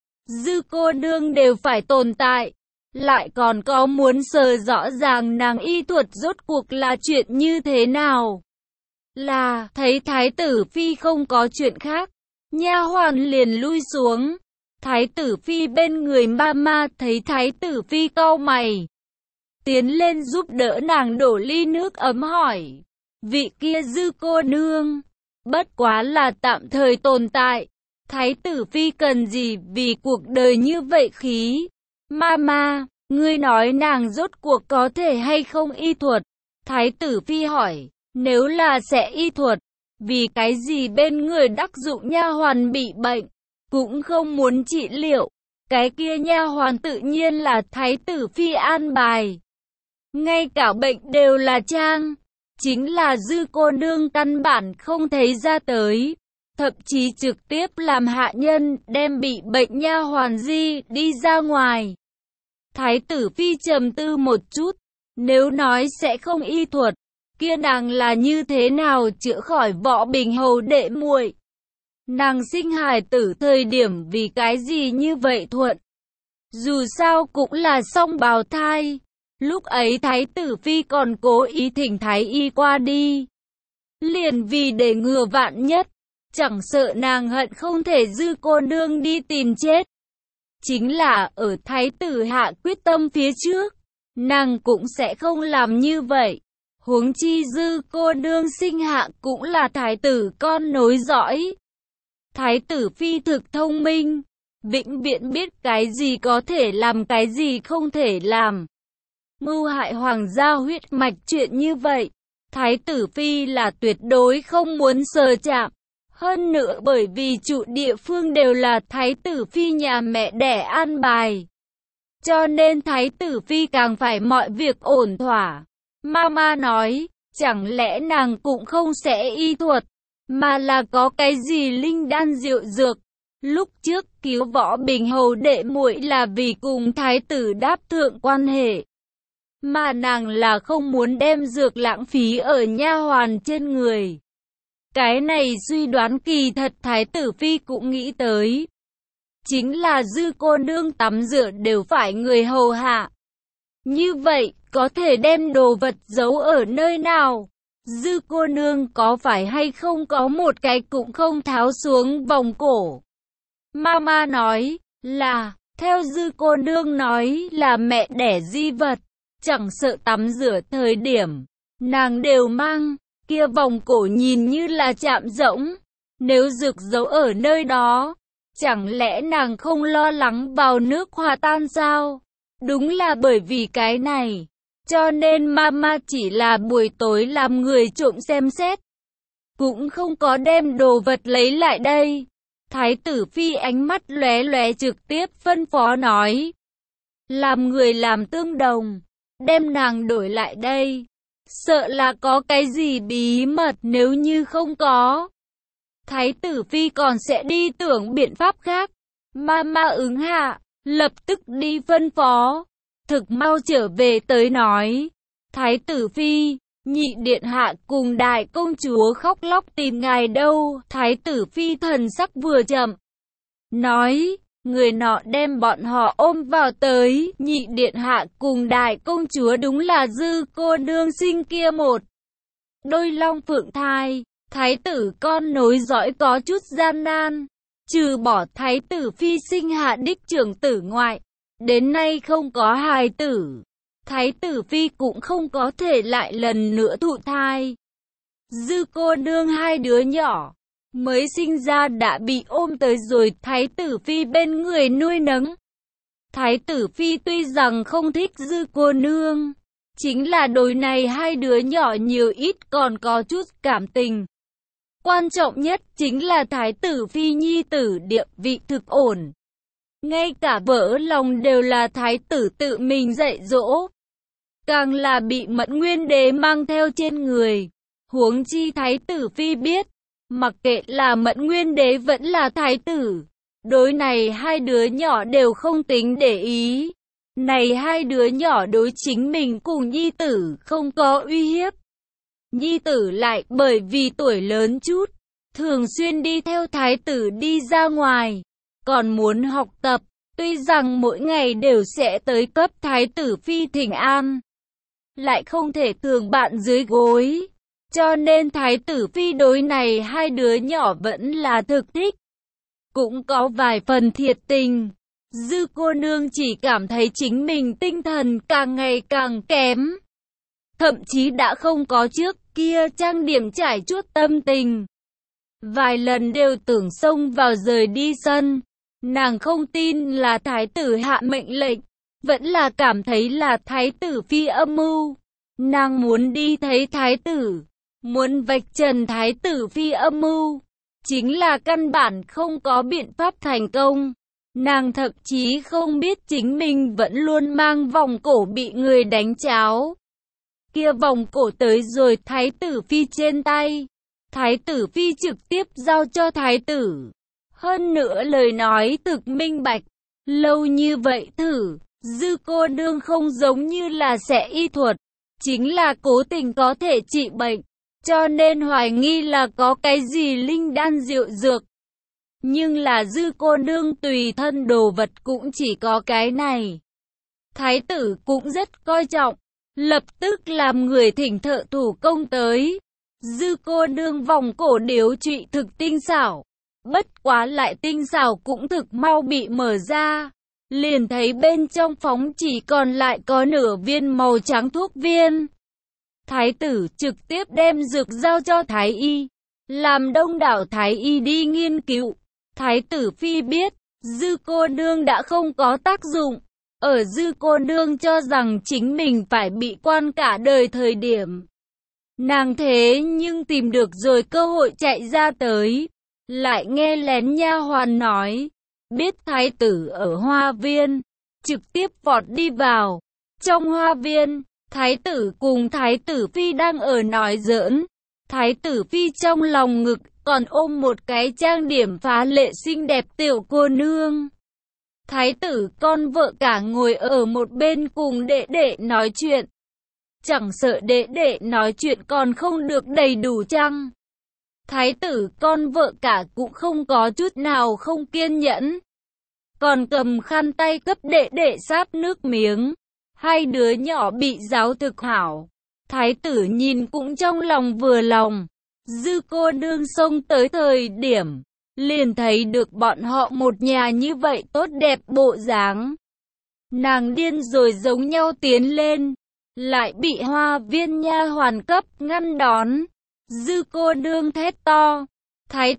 Dư cô nương đều phải tồn tại. Lại còn có muốn sờ rõ ràng nàng y thuật rốt cuộc là chuyện như thế nào. Là, thấy thái tử phi không có chuyện khác, nha hoàn liền lui xuống. Thái tử phi bên người ma thấy thái tử phi cau mày, tiến lên giúp đỡ nàng đổ ly nước ấm hỏi, vị kia Dư cô nương, bất quá là tạm thời tồn tại, thái tử phi cần gì vì cuộc đời như vậy khí? Mama, ngươi nói nàng rốt cuộc có thể hay không y thuật? Thái tử phi hỏi, nếu là sẽ y thuật, vì cái gì bên người đắc dụng nha hoàn bị bệnh, cũng không muốn trị liệu? Cái kia nha hoàn tự nhiên là thái tử phi an bài. Ngay cả bệnh đều là trang, chính là Dư cô nương căn bản không thấy ra tới. Thậm chí trực tiếp làm hạ nhân đem bị bệnh nha hoàn di đi ra ngoài. Thái tử phi trầm tư một chút, nếu nói sẽ không y thuật, kia nàng là như thế nào chữa khỏi Võ Bình Hầu đệ muội? Nàng sinh hài tử thời điểm vì cái gì như vậy thuận? Dù sao cũng là song bào thai. Lúc ấy thái tử phi còn cố ý thỉnh thái y qua đi, liền vì để ngừa vạn nhất, chẳng sợ nàng hận không thể Dư cô nương đi tìm chết. Chính là ở thái tử hạ quyết tâm phía trước, nàng cũng sẽ không làm như vậy. Huống chi Dư cô nương sinh hạ cũng là thái tử con nối dõi. Thái tử phi thực thông minh, vĩnh viễn biết cái gì có thể làm cái gì không thể làm. Mưu hại hoàng gia huyết mạch chuyện như vậy, thái tử phi là tuyệt đối không muốn sờ chạm. Hơn nữa bởi vì chủ địa phương đều là thái tử phi nhà mẹ đẻ an bài, cho nên thái tử phi càng phải mọi việc ổn thỏa. Mama nói, chẳng lẽ nàng cũng không sẽ y thuật, mà là có cái gì linh đan diệu dược? Lúc trước cứu Võ Bình Hầu đệ muội là vì cùng thái tử đáp thượng quan hệ, mà nàng là không muốn đem dược lãng phí ở nha hoàn trên người. Cái này suy đoán kỳ thật thái tử phi cũng nghĩ tới. Chính là Dư cô nương tắm rửa đều phải người hầu hạ. Như vậy, có thể đem đồ vật giấu ở nơi nào? Dư cô nương có phải hay không có một cái cũng không tháo xuống vòng cổ? Mama nói, là, theo Dư cô nương nói là mẹ đẻ di vật, chẳng sợ tắm rửa thời điểm, nàng đều mang. Kia vòng cổ nhìn như là chạm rỗng, nếu rực giấu ở nơi đó, chẳng lẽ nàng không lo lắng vào nước hòa tan sao? Đúng là bởi vì cái này, cho nên mama chỉ là buổi tối làm người trộm xem xét, cũng không có đem đồ vật lấy lại đây. Thái tử phi ánh mắt lóe lóe trực tiếp phân phó nói, làm người làm tương đồng, đem nàng đổi lại đây. Sợ là có cái gì bí mật, nếu như không có, thái tử phi còn sẽ đi tưởng biện pháp khác. Mama ứng hạ, lập tức đi phân phó, thực mau trở về tới nói, thái tử phi, nhị điện hạ cùng đại công chúa khóc lóc tìm ngài đâu. Thái tử phi thần sắc vừa chậm, nói, người nọ đem bọn họ ôm vào tới. Nhị điện hạ cùng đại công chúa đúng là Dư cô nương sinh kia một đôi long phượng thai. Thái tử con nối dõi có chút gian nan, trừ bỏ thái tử phi sinh hạ đích trưởng tử ngoại, đến nay không có hài tử. Thái tử phi cũng không có thể lại lần nữa thụ thai. Dư cô nương hai đứa nhỏ mới sinh ra đã bị ôm tới rồi thái tử phi bên người nuôi nấng. Thái tử phi tuy rằng không thích Dư cô nương, chính là đối này hai đứa nhỏ nhiều ít còn có chút cảm tình. Quan trọng nhất chính là thái tử phi nhi tử địa vị thực ổn. Ngay cả vỡ lòng đều là thái tử tự mình dạy dỗ. Càng là bị Mẫn Nguyên Đế mang theo trên người. Huống chi thái tử phi biết, mặc kệ là Mẫn Nguyên Đế vẫn là thái tử, đối này hai đứa nhỏ đều không tính để ý. Này hai đứa nhỏ đối chính mình cùng nhi tử không có uy hiếp. Nhi tử lại bởi vì tuổi lớn chút, thường xuyên đi theo thái tử đi ra ngoài, còn muốn học tập, tuy rằng mỗi ngày đều sẽ tới cấp thái tử phi thỉnh an, lại không thể thường bạn dưới gối, cho nên thái tử phi đối này hai đứa nhỏ vẫn là thực thích, cũng có vài phần thiệt tình. Dư cô nương chỉ cảm thấy chính mình tinh thần càng ngày càng kém, thậm chí đã không có trước kia trang điểm trải chuốt tâm tình. Vài lần đều tưởng xông vào rời đi sân. Nàng không tin là thái tử hạ mệnh lệnh, vẫn là cảm thấy là thái tử phi âm mưu. Nàng muốn đi thấy thái tử, muốn vạch trần thái tử phi âm mưu, chính là căn bản không có biện pháp thành công. Nàng thậm chí không biết chính mình vẫn luôn mang vòng cổ bị người đánh cháo. Kia vòng cổ tới rồi thái tử phi trên tay, thái tử phi trực tiếp giao cho thái tử. Hơn nữa lời nói thực minh bạch, lâu như vậy thử, Dư cô nương không giống như là sẽ y thuật, chính là cố tình có thể trị bệnh, cho nên hoài nghi là có cái gì linh đan diệu dược. Nhưng là Dư cô nương tùy thân đồ vật cũng chỉ có cái này. Thái tử cũng rất coi trọng, lập tức làm người thỉnh thợ thủ công tới. Dư cô nương vòng cổ điếu trụy thực tinh xảo, bất quá lại tinh xảo cũng thực mau bị mở ra. Liền thấy bên trong phóng chỉ còn lại có nửa viên màu trắng thuốc viên. Thái tử trực tiếp đem dược giao cho thái y, làm đông đảo thái y đi nghiên cứu. Thái tử phi biết, Dư cô nương đã không có tác dụng. Ở Dư cô nương cho rằng chính mình phải bị quan cả đời thời điểm, nàng thế nhưng tìm được rồi cơ hội chạy ra tới. Lại nghe lén nha hoàn nói, biết thái tử ở hoa viên, trực tiếp vọt đi vào. Trong hoa viên, thái tử cùng thái tử phi đang ở nói giỡn. Thái tử phi trong lòng ngực còn ôm một cái trang điểm phá lệ xinh đẹp tiểu cô nương. Thái tử con vợ cả ngồi ở một bên cùng đệ đệ nói chuyện. Chẳng sợ đệ đệ nói chuyện còn không được đầy đủ chăng? Thái tử con vợ cả cũng không có chút nào không kiên nhẫn, còn cầm khăn tay cấp đệ đệ sáp nước miếng. Hai đứa nhỏ bị giáo thực hảo, thái tử nhìn cũng trong lòng vừa lòng. Dư cô nương xông tới thời điểm, liền thấy được bọn họ một nhà như vậy tốt đẹp bộ dáng. Nàng điên rồi giống nhau tiến lên, lại bị hoa viên nha hoàn cấp ngăn đón. Dư cô nương thét to, thái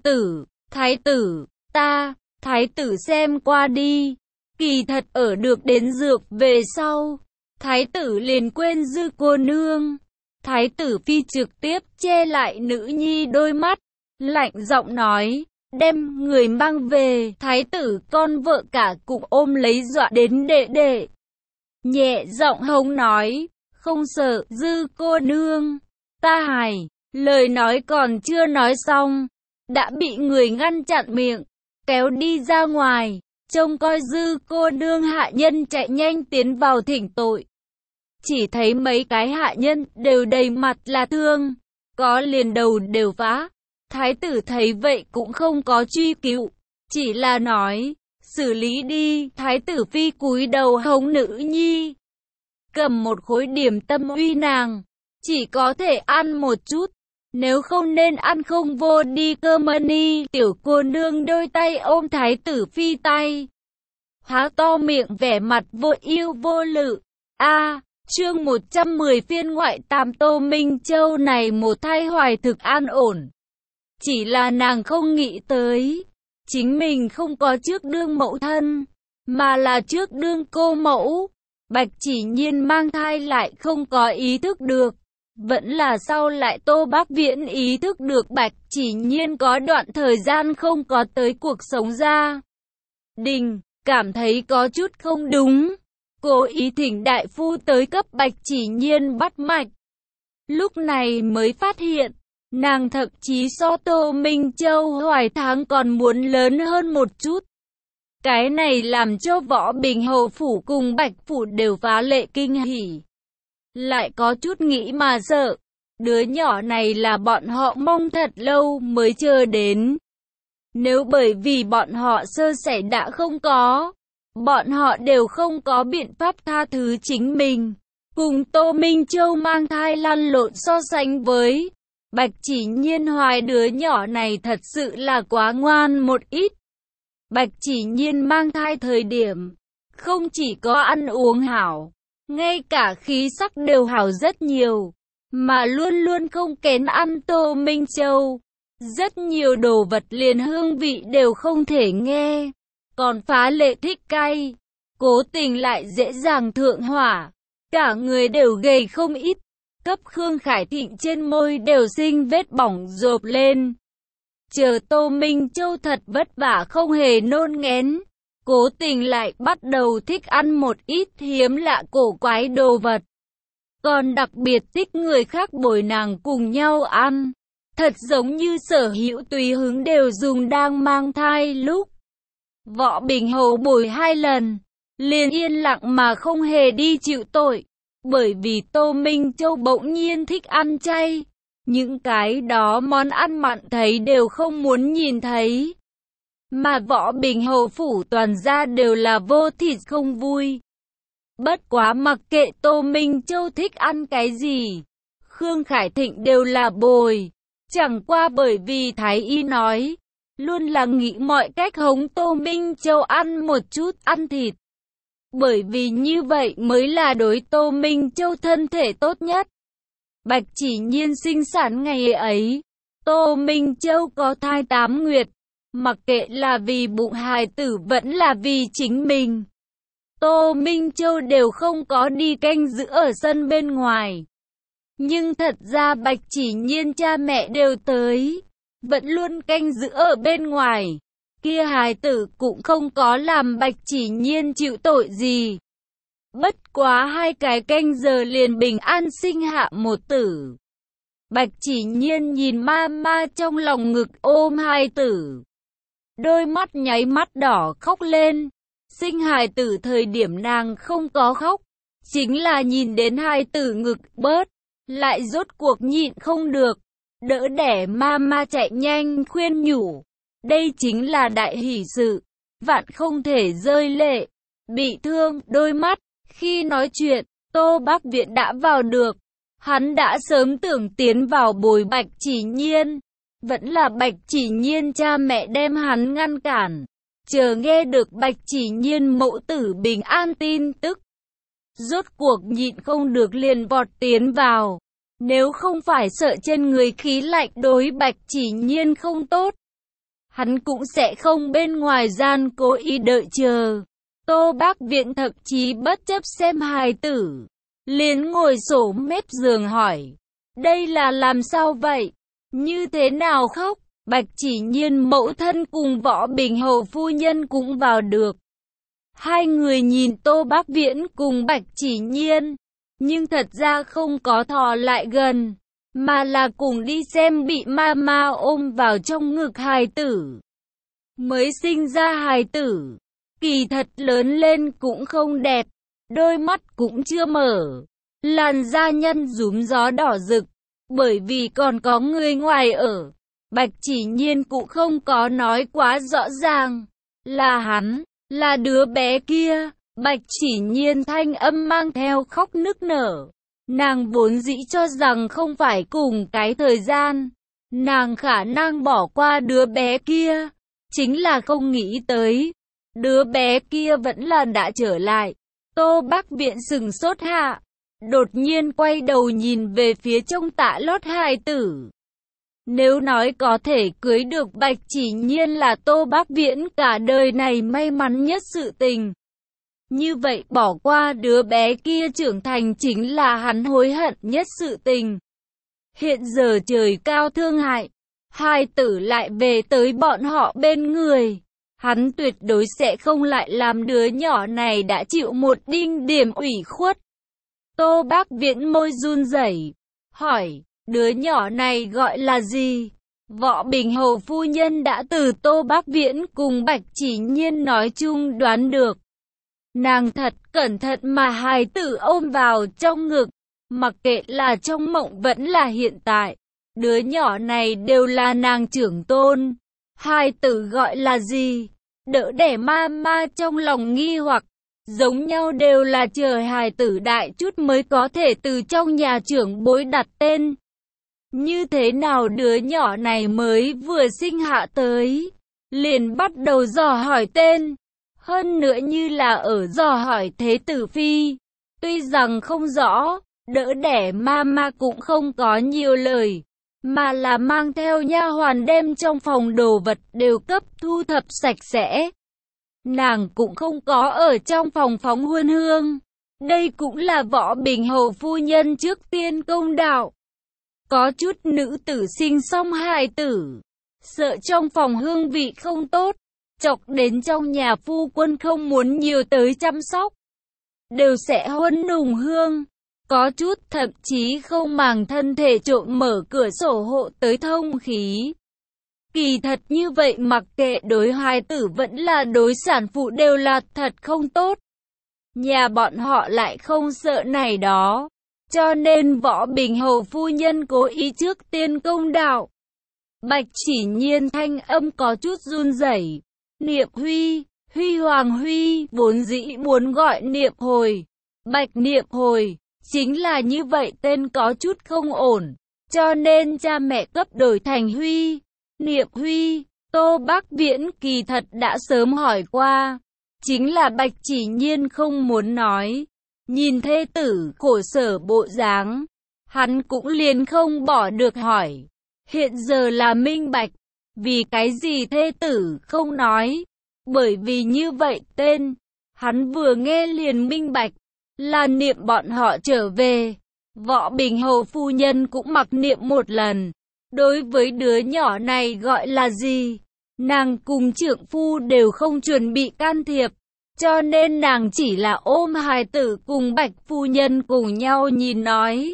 tử, thái tử xem qua đi. Kỳ thật ở được đến dược về sau, thái tử liền quên Dư cô nương. Thái tử phi trực tiếp che lại nữ nhi đôi mắt, lạnh giọng nói, đem người mang về. Thái tử con vợ cả cũng ôm lấy dọa đến đệ đệ, nhẹ giọng hống nói, không sợ Dư cô nương, ta hài. Lời nói còn chưa nói xong, đã bị người ngăn chặn miệng, kéo đi ra ngoài. Trông coi Dư cô nương hạ nhân chạy nhanh tiến vào thỉnh tội. Chỉ thấy mấy cái hạ nhân đều đầy mặt là thương, có liền đầu đều phá. Thái tử thấy vậy cũng không có truy cứu, chỉ là nói, xử lý đi. Thái tử phi cúi đầu hống nữ nhi, cầm một khối điểm tâm uy nàng, chỉ có thể ăn một chút, nếu không nên ăn không vô đi cơ mani. Tiểu cô nương đôi tay ôm thái tử phi tay, há to miệng vẻ mặt vô ưu vô lự. Chương 110 phiên ngoại tam Tô Minh Châu này một thai hoài thực an ổn. Chỉ là nàng không nghĩ tới, chính mình không có trước đương mẫu thân, mà là trước đương cô mẫu. Bạch Chỉ Nhiên mang thai lại không có ý thức được. Vẫn là sau lại Tô Bác Viễn ý thức được Bạch Chỉ Nhiên có đoạn thời gian không có tới cuộc sống gia đình, cảm thấy có chút không đúng. Cố ý thỉnh đại phu tới cấp Bạch Chỉ Nhiên bắt mạch. Lúc này mới phát hiện, nàng thậm chí so Tô Minh Châu hoài tháng còn muốn lớn hơn một chút. Cái này làm cho Võ Bình Hầu phủ cùng Bạch phủ đều phá lệ kinh hỉ. Lại có chút nghĩ mà sợ, đứa nhỏ này là bọn họ mong thật lâu mới chờ đến. Nếu bởi vì bọn họ sơ sẩy đã không có, bọn họ đều không có biện pháp tha thứ chính mình. Cùng Tô Minh Châu mang thai lăn lộn so sánh với Bạch Chỉ Nhiên hoài đứa nhỏ này thật sự là quá ngoan một ít. Bạch Chỉ Nhiên mang thai thời điểm, không chỉ có ăn uống hảo, ngay cả khí sắc đều hảo rất nhiều, mà luôn luôn không kén ăn Tô Minh Châu. Rất nhiều đồ vật liền hương vị đều không thể nghe, còn phá lệ thích cay, cố tình lại dễ dàng thượng hỏa, cả người đều gầy không ít, cấp Khương Khải Thịnh trên môi đều sinh vết bỏng rộp lên. Chờ Tô Minh Châu thật vất vả không hề nôn nghén, cố tình lại bắt đầu thích ăn một ít hiếm lạ cổ quái đồ vật. Còn đặc biệt thích người khác bồi nàng cùng nhau ăn. Thật giống như sở hữu tùy hứng đều dùng đang mang thai lúc. Võ Bình Hầu bồi 2 lần, liền yên lặng mà không hề đi chịu tội. Bởi vì Tô Minh Châu bỗng nhiên thích ăn chay. Những cái đó món ăn mặn thấy đều không muốn nhìn thấy. Mà Võ Bình Hầu phủ toàn gia đều là vô thịt không vui. Bất quá mặc kệ Tô Minh Châu thích ăn cái gì, Khương Khải Thịnh đều là bồi. Chẳng qua bởi vì Thái Y nói, luôn là nghĩ mọi cách hống Tô Minh Châu ăn một chút ăn thịt. Bởi vì như vậy mới là đối Tô Minh Châu thân thể tốt nhất. Bạch Chỉ Nhiên sinh sản ngày ấy, Tô Minh Châu có thai 8 nguyệt, mặc kệ là vì bụng hài tử vẫn là vì chính mình. Tô Minh Châu đều không có đi canh giữ ở sân bên ngoài. Nhưng thật ra Bạch Chỉ Nhiên cha mẹ đều tới, vẫn luôn canh giữ ở bên ngoài. Kia hài tử cũng không có làm Bạch Chỉ Nhiên chịu tội gì. Bất quá 2 cái canh giờ liền bình an sinh hạ một tử. Bạch Chỉ Nhiên nhìn mama trong lòng ngực ôm hài tử. Đôi mắt nháy mắt đỏ khóc lên. Sinh hài tử thời điểm nàng không có khóc, chính là nhìn đến hài tử ngực bớt, lại rốt cuộc nhịn không được. Đỡ đẻ mama chạy nhanh khuyên nhủ. Đây chính là đại hỷ sự, vạn không thể rơi lệ. Bị thương đôi mắt, khi nói chuyện, Tô Bác Viễn đã vào được. Hắn đã sớm tưởng tiến vào bồi Bạch Chỉ Nhiên. Vẫn là Bạch Chỉ Nhiên cha mẹ đem hắn ngăn cản. Chờ nghe được Bạch Chỉ Nhiên mẫu tử bình an tin tức. Rốt cuộc nhịn không được liền vọt tiến vào. Nếu không phải sợ trên người khí lạnh đối Bạch Chỉ Nhiên không tốt, hắn cũng sẽ không bên ngoài gian cố ý đợi chờ. Tô Bác Viễn thậm chí bất chấp xem hài tử, liền ngồi xổm mép giường hỏi, đây là làm sao vậy? Như thế nào khóc? Bạch Chỉ Nhiên mẫu thân cùng Võ Bình Hầu phu nhân cũng vào được. 2 người nhìn Tô Bác Viễn cùng Bạch Chỉ Nhiên, nhưng thật ra không có thò lại gần, mà là cùng đi xem bị mama ôm vào trong ngực hài tử. Mới sinh ra hài tử, kỳ thật lớn lên cũng không đẹp, đôi mắt cũng chưa mở, làn da nhân rúm gió đỏ rực, bởi vì còn có người ngoài ở. Bạch Chỉ Nhiên cũng không có nói quá rõ ràng, là hắn, là đứa bé kia. Bạch Chỉ Nhiên thanh âm mang theo khóc nức nở. Nàng vốn dĩ cho rằng không phải cùng cái thời gian, nàng khả năng bỏ qua đứa bé kia, chính là không nghĩ tới, đứa bé kia vẫn là đã trở lại. Tô Bác Viễn sừng sốt hạ, đột nhiên quay đầu nhìn về phía trong tã lót hài tử. Nếu nói có thể cưới được Bạch Chỉ Nhiên là Tô Bác Viễn cả đời này may mắn nhất sự tình, Như vậy bỏ qua đứa bé kia trưởng thành chính là hắn hối hận nhất sự tình. Hiện giờ trời cao thương hại, hai tử lại về tới bọn họ bên người. Hắn tuyệt đối sẽ không lại làm đứa nhỏ này đã chịu một đinh điểm ủy khuất. Tô Bác Viễn môi run rẩy, hỏi, đứa nhỏ này gọi là gì? Võ Bình Hầu phu nhân đã từ Tô Bác Viễn cùng Bạch Chỉ Nhiên nói chung đoán được. Nàng thật cẩn thận mà hài tử ôm vào trong ngực, mặc kệ là trong mộng vẫn là hiện tại. Đứa nhỏ này đều là nàng trưởng tôn. Hài tử gọi là gì? Đỡ đẻ ma ma trong lòng nghi hoặc. Giống nhau đều là chờ hài tử đại chút mới có thể từ trong nhà trưởng bối đặt tên. Như thế nào đứa nhỏ này mới vừa sinh hạ tới, liền bắt đầu dò hỏi tên. Hơn nữa như là ở dò hỏi thế tử phi. Tuy rằng không rõ, đỡ đẻ ma ma cũng không có nhiều lời, mà là mang theo nha hoàn đem trong phòng đồ vật đều cấp thu thập sạch sẽ. Nàng cũng không có ở trong phòng phóng huân hương. Đây cũng là Võ Bình Hầu phu nhân trước tiên công đạo. Có chút nữ tử sinh xong hài tử, sợ trong phòng hương vị không tốt, chọc đến trong nhà phu quân không muốn nhiều tới chăm sóc, đều sẽ huân nùng hương. Có chút thậm chí không màng thân thể trộm mở cửa sổ hộ tới thông khí. Kỳ thật như vậy mặc kệ đối hài tử vẫn là đối sản phụ đều là thật không tốt. Nhà bọn họ lại không sợ này đó. Cho nên Võ Bình Hầu phu nhân cố ý trước tiên công đạo. Bạch Chỉ Nhiên thanh âm có chút run rẩy. Niệm Huy, Huy Hoàng Huy, vốn dĩ muốn gọi Niệm Hồi. Bạch Niệm Hồi, chính là như vậy tên có chút không ổn. Cho nên cha mẹ cấp đổi thành Huy, Niệm Huy. Tô Bác Viễn kỳ thật đã sớm hỏi qua. Chính là Bạch Chỉ Nhiên không muốn nói. Nhìn thê tử khổ sở bộ dáng, hắn cũng liền không bỏ được hỏi. Hiện giờ là minh bạch, vì cái gì thê tử không nói? Bởi vì như vậy tên, hắn vừa nghe liền minh bạch, là niệm bọn họ trở về. Võ Bình Hầu phu nhân cũng mặc niệm một lần. Đối với đứa nhỏ này gọi là gì? Nàng cùng trượng phu đều không chuẩn bị can thiệp. Cho nên nàng chỉ là ôm hài tử cùng Bạch phu nhân cùng nhau nhìn nói.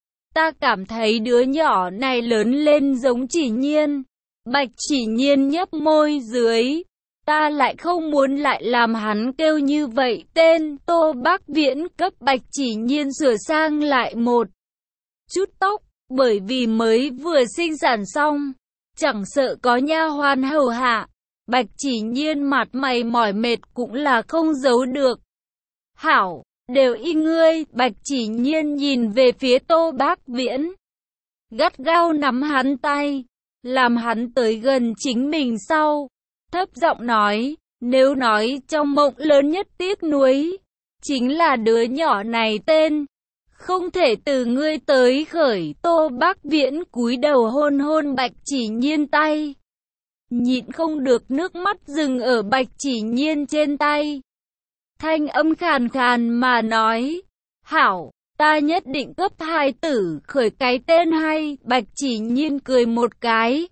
Ta cảm thấy đứa nhỏ này lớn lên giống Chỉ Nhiên. Bạch Chỉ Nhiên nhấp môi dưới. Ta lại không muốn lại làm hắn kêu như vậy tên. Tô Bác Viễn cấp Bạch Chỉ Nhiên sửa sang lại một chút tóc. Bởi vì mới vừa sinh sản xong, chẳng sợ có nha hoàn hầu hạ. Bạch Chỉ Nhiên mặt mày mỏi mệt cũng là không giấu được. Hảo, đều y ngươi. Bạch Chỉ Nhiên nhìn về phía Tô Bác Viễn, gắt gao nắm hắn tay, làm hắn tới gần chính mình sau. Thấp giọng nói, nếu nói trong mộng lớn nhất tiếc nuối, chính là đứa nhỏ này tên. Không thể từ ngươi tới khởi. Tô Bác Viễn cúi đầu hôn hôn Bạch Chỉ Nhiên tay. Nhịn không được nước mắt dừng ở Bạch Chỉ Nhiên trên tay. Thanh âm khàn khàn mà nói, hảo, ta nhất định cấp hài tử khởi cái tên hay. Bạch Chỉ Nhiên cười một cái,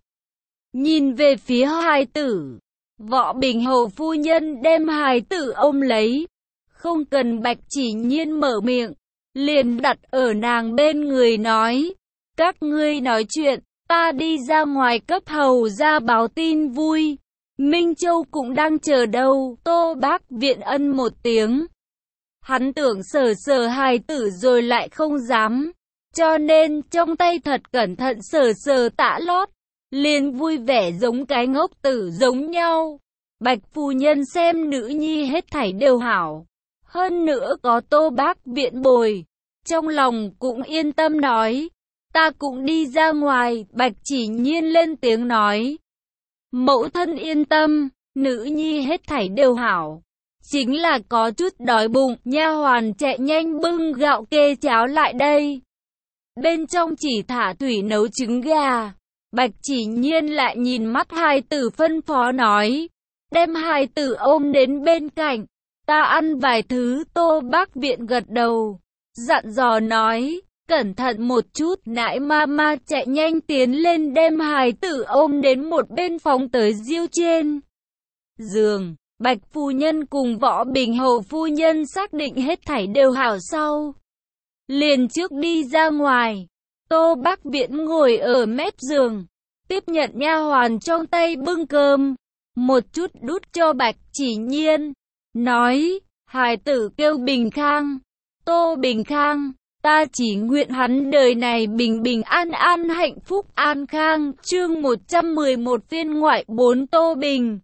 nhìn về phía hài tử. Võ Bình Hầu phu nhân đem hài tử ôm lấy, không cần Bạch Chỉ Nhiên mở miệng, liền đặt ở nàng bên người nói, các ngươi nói chuyện. Ta đi ra ngoài cấp hầu ra báo tin vui. Minh Châu cũng đang chờ đâu. Tô Bác Viễn ân một tiếng. Hắn tưởng sờ sờ hài tử rồi lại không dám. Cho nên trong tay thật cẩn thận sờ sờ tã lót. Liền vui vẻ giống cái ngốc tử giống nhau. Bạch phu nhân xem nữ nhi hết thảy đều hảo. Hơn nữa có Tô Bác Viễn bồi. Trong lòng cũng yên tâm nói. Ta cũng đi ra ngoài. Bạch Chỉ Nhiên lên tiếng nói. Mẫu thân yên tâm, nữ nhi hết thảy đều hảo. Chính là có chút đói bụng. Nha hoàn chạy nhanh bưng gạo kê cháo lại đây. Bên trong chỉ thả thủy nấu trứng gà. Bạch Chỉ Nhiên lại nhìn mắt hài tử phân phó nói. Đem hài tử ôm đến bên cạnh. Ta ăn vài thứ. Tô Bác Viện gật đầu, dặn dò nói, cẩn thận một chút. Nãi mama chạy nhanh tiến lên đem hài tử ôm đến một bên phóng tới diêu trên giường. Bạch phu nhân cùng Võ Bình Hầu phu nhân xác định hết thảy đều hảo sau, liền trước đi ra ngoài. Tô Bác Viễn ngồi ở mép giường, tiếp nhận nha hoàn trong tay bưng cơm, một chút đút cho Bạch Chỉ Nhiên, nói, hài tử kêu Bình Khang, Tô Bình Khang, ta chỉ nguyện hắn đời này bình bình an an hạnh phúc an khang. Chương 111 phiên ngoại 4. Tô Bình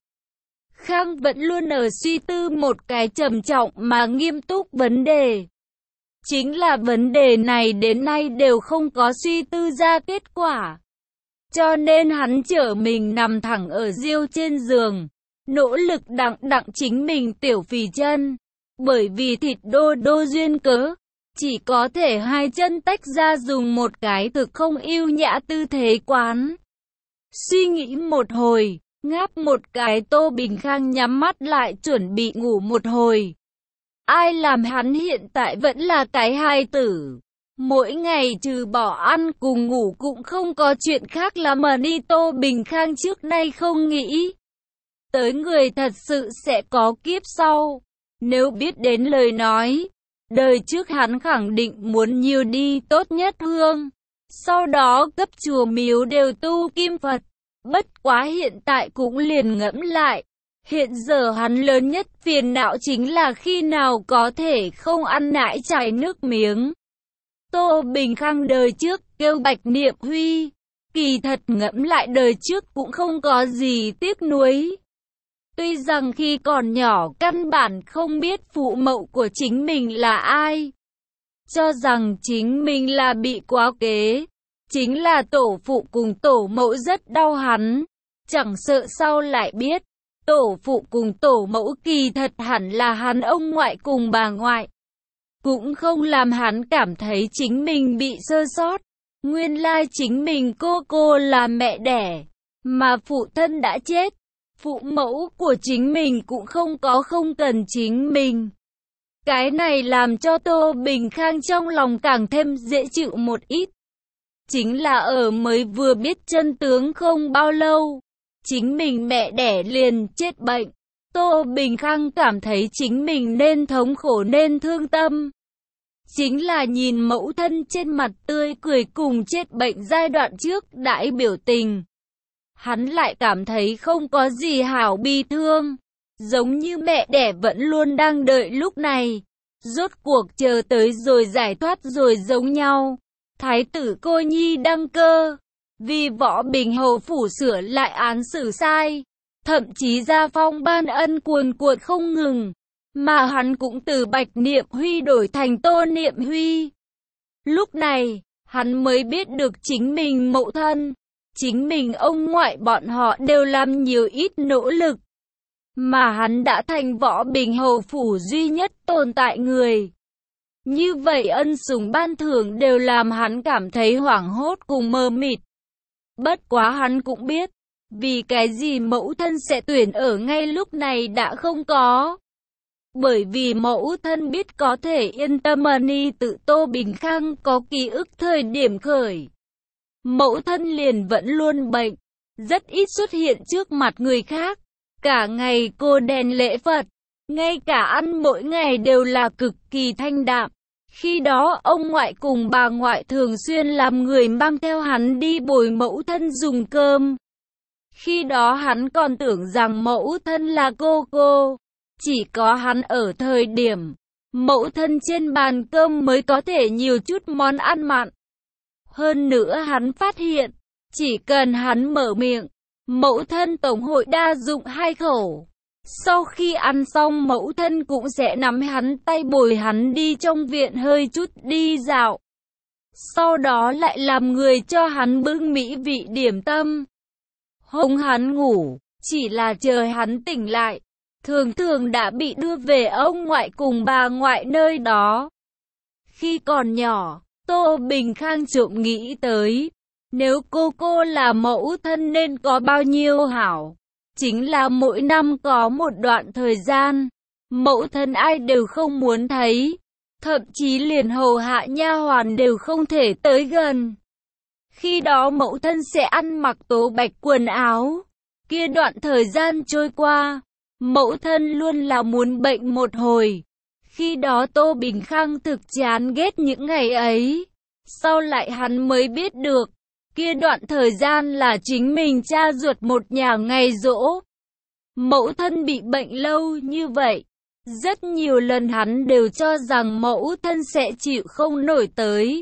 Khang vẫn luôn ở suy tư một cái trầm trọng mà nghiêm túc vấn đề. Chính là vấn đề này đến nay đều không có suy tư ra kết quả. Cho nên hắn trở mình nằm thẳng ở diêu trên giường, nỗ lực đặng chính mình tiểu phì chân. Bởi vì thịt đô duyên cớ, chỉ có thể hai chân tách ra dùng một cái thực không yêu nhã tư thế quán. Suy nghĩ một hồi, ngáp một cái, Tô Bình Khang nhắm mắt lại chuẩn bị ngủ một hồi. Ai làm hắn hiện tại vẫn là cái hài tử. Mỗi ngày trừ bỏ ăn cùng ngủ cũng không có chuyện khác làm mà đi. Tô Bình Khang trước nay không nghĩ tới người thật sự sẽ có kiếp sau. Nếu biết đến lời nói, đời trước hắn khẳng định muốn nhiều đi tốt nhất hương, sau đó cấp chùa miếu đều tu kim Phật. Bất quá hiện tại cũng liền ngẫm lại, hiện giờ hắn lớn nhất phiền não chính là khi nào có thể không ăn nãi chảy nước miếng. Tô Bình Khang đời trước kêu Bạch Niệm Huy, kỳ thật ngẫm lại đời trước cũng không có gì tiếc nuối. Tuy rằng khi còn nhỏ căn bản không biết phụ mẫu của chính mình là ai, cho rằng chính mình là bị quá kế, chính là tổ phụ cùng tổ mẫu rất đau hắn, chẳng sợ sau lại biết, tổ phụ cùng tổ mẫu kỳ thật hẳn là hắn ông ngoại cùng bà ngoại. Cũng không làm hắn cảm thấy chính mình bị sơ sót, nguyên lai chính mình cô là mẹ đẻ, mà phụ thân đã chết. Phụ mẫu của chính mình cũng không cần chính mình. Cái này làm cho Tô Bình Khang trong lòng càng thêm dễ chịu một ít. Chính là ở mới vừa biết chân tướng không bao lâu, chính mình mẹ đẻ liền chết bệnh. Tô Bình Khang cảm thấy chính mình nên thống khổ nên thương tâm. Chính là nhìn mẫu thân trên mặt tươi cười cùng chết bệnh giai đoạn trước đãi biểu tình, hắn lại cảm thấy không có gì hảo bi thương, giống như mẹ đẻ vẫn luôn đang đợi lúc này, rốt cuộc chờ tới rồi giải thoát rồi giống nhau. Thái tử Cô Nhi đăng cơ, vì Võ Bình Hầu phủ sửa lại án xử sai, thậm chí gia phong ban ân cuồn cuộn không ngừng, mà hắn cũng từ Bạch Niệm Huy đổi thành Tô Niệm Huy. Lúc này, hắn mới biết được chính mình mẫu thân, chính mình ông ngoại bọn họ đều làm nhiều ít nỗ lực, mà hắn đã thành Võ Bình Hầu phủ duy nhất tồn tại người. Như vậy ân sủng ban thưởng đều làm hắn cảm thấy hoảng hốt cùng mơ mịt. Bất quá hắn cũng biết, vì cái gì mẫu thân sẽ tuyển ở ngay lúc này đã không có. Bởi vì mẫu thân biết có thể yên tâm ni tự Tô Bình Khang có ký ức thời điểm khởi. Mẫu thân liền vẫn luôn bệnh, rất ít xuất hiện trước mặt người khác. Cả ngày cô đèn lễ Phật, ngay cả ăn mỗi ngày đều là cực kỳ thanh đạm. Khi đó ông ngoại cùng bà ngoại thường xuyên làm người mang theo hắn đi bồi mẫu thân dùng cơm. Khi đó hắn còn tưởng rằng mẫu thân là cô. Chỉ có hắn ở thời điểm mẫu thân trên bàn cơm mới có thể nhiều chút món ăn mặn. Hơn nữa hắn phát hiện, chỉ cần hắn mở miệng, mẫu thân tổng hội đa dụng hai khẩu. Sau khi ăn xong mẫu thân cũng sẽ nắm hắn tay bồi hắn đi trong viện hơi chút đi dạo. Sau đó lại làm người cho hắn bưng mỹ vị điểm tâm. Hôm hắn ngủ, chỉ là chờ hắn tỉnh lại, thường đã bị đưa về ông ngoại cùng bà ngoại nơi đó. Khi còn nhỏ, Tô Bình Khang trộm nghĩ tới, nếu cô là mẫu thân nên có bao nhiêu hảo. Chính là mỗi năm có một đoạn thời gian, mẫu thân ai đều không muốn thấy, thậm chí liền hầu hạ nha hoàn đều không thể tới gần. Khi đó mẫu thân sẽ ăn mặc tố bạch quần áo. Kia đoạn thời gian trôi qua, mẫu thân luôn là muốn bệnh một hồi. Khi đó Tô Bình Khang thực chán ghét những ngày ấy. Sau lại hắn mới biết được, kia đoạn thời gian là chính mình cha ruột một nhà ngày giỗ. Mẫu thân bị bệnh lâu như vậy, rất nhiều lần hắn đều cho rằng mẫu thân sẽ chịu không nổi tới.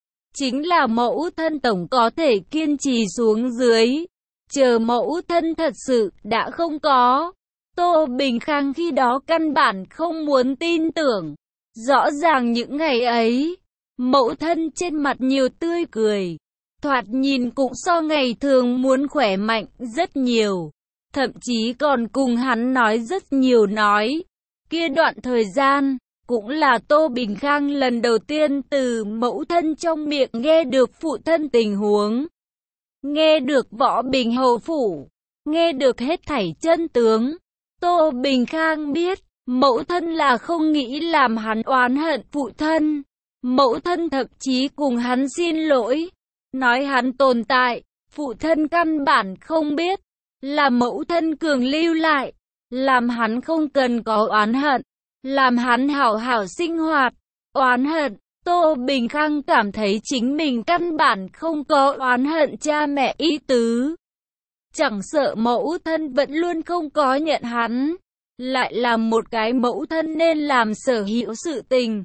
Chính là mẫu thân tổng có thể kiên trì xuống dưới, chờ mẫu thân thật sự đã không có. Tô Bình Khang khi đó căn bản không muốn tin tưởng. Rõ ràng những ngày ấy, mẫu thân trên mặt nhiều tươi cười, thoạt nhìn cũng so ngày thường muốn khỏe mạnh rất nhiều. Thậm chí còn cùng hắn nói rất nhiều nói. Kia đoạn thời gian, cũng là Tô Bình Khang lần đầu tiên từ mẫu thân trong miệng nghe được phụ thân tình huống. Nghe được Võ Bình hầu phủ, nghe được hết thảy chân tướng. Tô Bình Khang biết, mẫu thân là không nghĩ làm hắn oán hận phụ thân. Mẫu thân thậm chí cùng hắn xin lỗi, nói hắn tồn tại, phụ thân căn bản không biết, là mẫu thân cường lưu lại, làm hắn không cần có oán hận, làm hắn hảo hảo sinh hoạt. Oán hận, Tô Bình Khang cảm thấy chính mình căn bản không có oán hận cha mẹ ý tứ. Chẳng sợ mẫu thân vẫn luôn không có nhận hắn, lại là một cái mẫu thân nên làm sở hữu sự tình.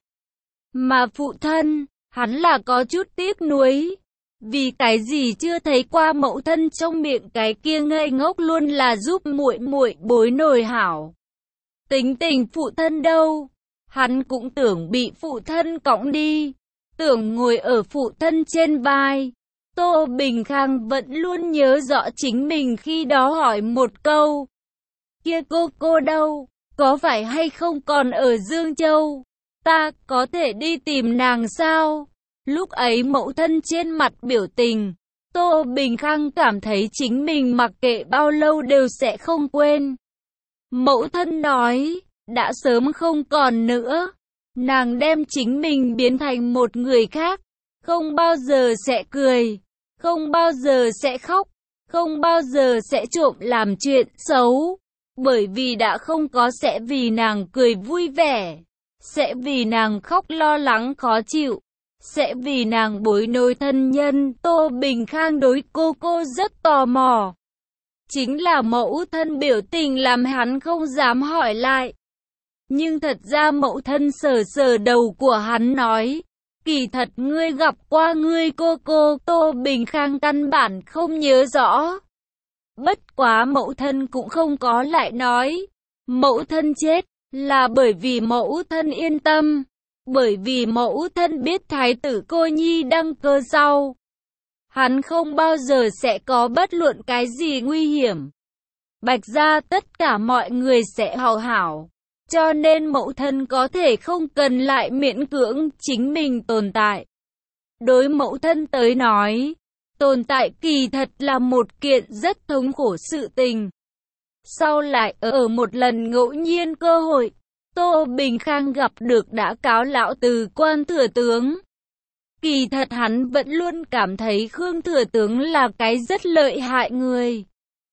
Mà phụ thân, hắn là có chút tiếc nuối. Vì cái gì chưa thấy qua mẫu thân trong miệng cái kia ngây ngốc luôn là giúp muội muội bối nồi hảo. Tính tình phụ thân đâu, hắn cũng tưởng bị phụ thân cõng đi, tưởng ngồi ở phụ thân trên vai. Tô Bình Khang vẫn luôn nhớ rõ chính mình khi đó hỏi một câu. Kia cô đâu, có phải hay không còn ở Dương Châu? Ta có thể đi tìm nàng sao? Lúc ấy mẫu thân trên mặt biểu tình, Tô Bình Khang cảm thấy chính mình mặc kệ bao lâu đều sẽ không quên. Mẫu thân nói, đã sớm không còn nữa. Nàng đem chính mình biến thành một người khác, không bao giờ sẽ cười, không bao giờ sẽ khóc, không bao giờ sẽ trộm làm chuyện xấu. Bởi vì đã không có sẽ vì nàng cười vui vẻ, sẽ vì nàng khóc lo lắng khó chịu, sẽ vì nàng bối nối thân nhân. Tô Bình Khang đối cô rất tò mò. Chính là mẫu thân biểu tình làm hắn không dám hỏi lại. Nhưng thật ra mẫu thân sờ sờ đầu của hắn nói, kỳ thật ngươi gặp qua ngươi cô. Tô Bình Khang căn bản không nhớ rõ. Bất quá mẫu thân cũng không có lại nói, mẫu thân chết là bởi vì mẫu thân yên tâm, bởi vì mẫu thân biết thái tử cô nhi đăng cơ sau, hắn không bao giờ sẽ có bất luận cái gì nguy hiểm. Bạch gia tất cả mọi người sẽ hảo hảo, cho nên mẫu thân có thể không cần lại miễn cưỡng chính mình tồn tại. Đối mẫu thân tới nói, tồn tại kỳ thật là một kiện rất thống khổ sự tình. Sau lại ở một lần ngẫu nhiên cơ hội, Tô Bình Khang gặp được đã cáo lão từ quan thừa tướng. Kỳ thật hắn vẫn luôn cảm thấy Khương thừa tướng là cái rất lợi hại người.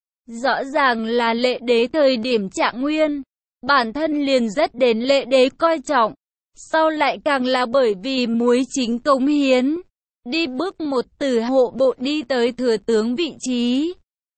Rõ ràng là Lệ Đế thời điểm Trạng Nguyên, bản thân liền rất đến Lệ Đế coi trọng. Sau lại càng là bởi vì muối chính cống hiến, đi bước một từ hộ bộ đi tới thừa tướng vị trí.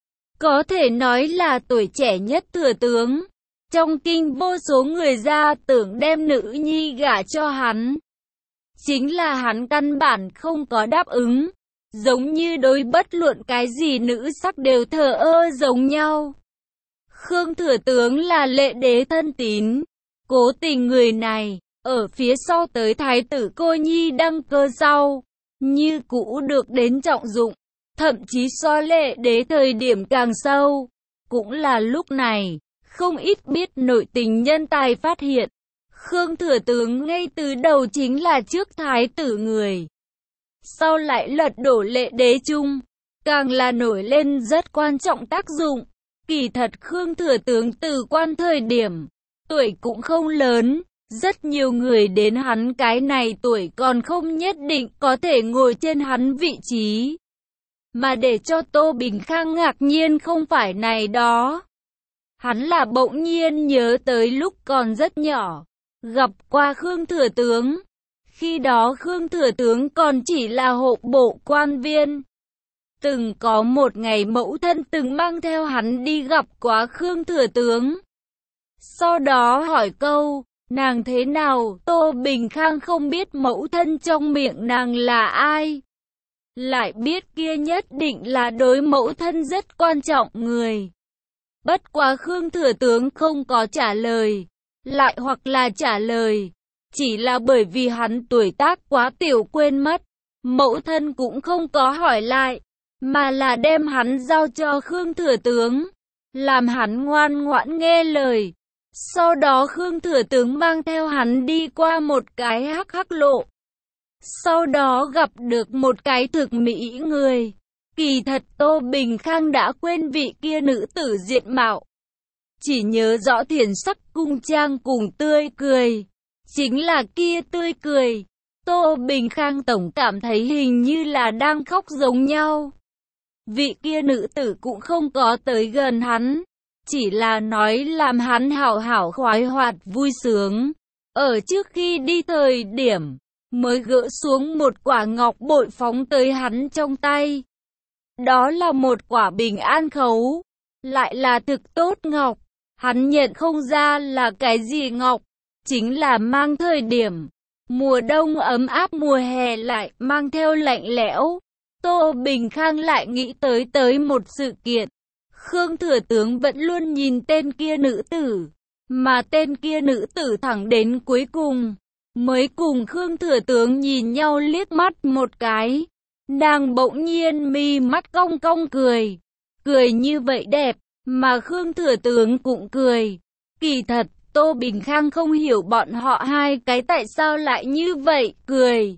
Có thể nói là tuổi trẻ nhất thừa tướng. Trong kinh vô số người ra tưởng đem nữ nhi gả cho hắn. Chính là hắn căn bản không có đáp ứng. Giống như đối bất luận cái gì nữ sắc đều thờ ơ giống nhau. Khương thừa tướng là Lệ Đế thân tín. Cố tình người này, ở phía sau tới thái tử cô nhi đăng cơ sau, như cũ được đến trọng dụng. Thậm chí so Lệ Đế thời điểm càng sâu. Cũng là lúc này, không ít biết nội tình nhân tài phát hiện. Khương thừa tướng ngay từ đầu chính là trước thái tử người. Sau lại lật đổ Lệ Đế chung, càng là nổi lên rất quan trọng tác dụng. Kỳ thật Khương thừa tướng từ quan thời điểm, tuổi cũng không lớn, rất nhiều người đến hắn cái này tuổi còn không nhất định có thể ngồi trên hắn vị trí. Mà để cho Tô Bình Khang ngạc nhiên không phải này đó. Hắn là bỗng nhiên nhớ tới lúc còn rất nhỏ, gặp qua Khương Thừa Tướng. Khi đó Khương Thừa Tướng còn chỉ là hộ bộ quan viên. Từng có một ngày mẫu thân từng mang theo hắn đi gặp quá Khương Thừa Tướng. Sau đó hỏi câu, nàng thế nào? Tô Bình Khang không biết mẫu thân trong miệng nàng là ai. Lại biết kia nhất định là đối mẫu thân rất quan trọng người. Bất quá Khương Thừa Tướng không có trả lời, lại hoặc là trả lời, chỉ là bởi vì hắn tuổi tác quá tiểu quên mất. Mẫu thân cũng không có hỏi lại, mà là đem hắn giao cho Khương Thừa Tướng, làm hắn ngoan ngoãn nghe lời. Sau đó Khương Thừa Tướng mang theo hắn đi qua một cái hắc lộ. Sau đó gặp được một cái thực mỹ người. Kỳ thật Tô Bình Khang đã quên vị kia nữ tử diện mạo. Chỉ nhớ rõ thiền sắc cung trang cùng tươi cười. Chính là kia tươi cười. Tô Bình Khang tổng cảm thấy hình như là đang khóc giống nhau. Vị kia nữ tử cũng không có tới gần hắn. Chỉ là nói làm hắn hảo hảo khoái hoạt vui sướng. Ở trước khi đi thời điểm, mới gỡ xuống một quả ngọc bội phóng tới hắn trong tay. Đó là một quả bình an khấu, lại là thực tốt ngọc. Hắn nhận không ra là cái gì ngọc, chính là mang thời điểm. Mùa đông ấm áp, mùa hè lại mang theo lạnh lẽo. Tô Bình Khang lại nghĩ tới một sự kiện. Khương Thừa Tướng vẫn luôn nhìn tên kia nữ tử, mà tên kia nữ tử thẳng đến cuối cùng mới cùng Khương Thừa Tướng nhìn nhau liếc mắt một cái. Nàng bỗng nhiên mi mắt cong cong cười. Cười như vậy đẹp, mà Khương Thừa Tướng cũng cười. Kỳ thật, Tô Bình Khang không hiểu bọn họ hai cái tại sao lại như vậy cười.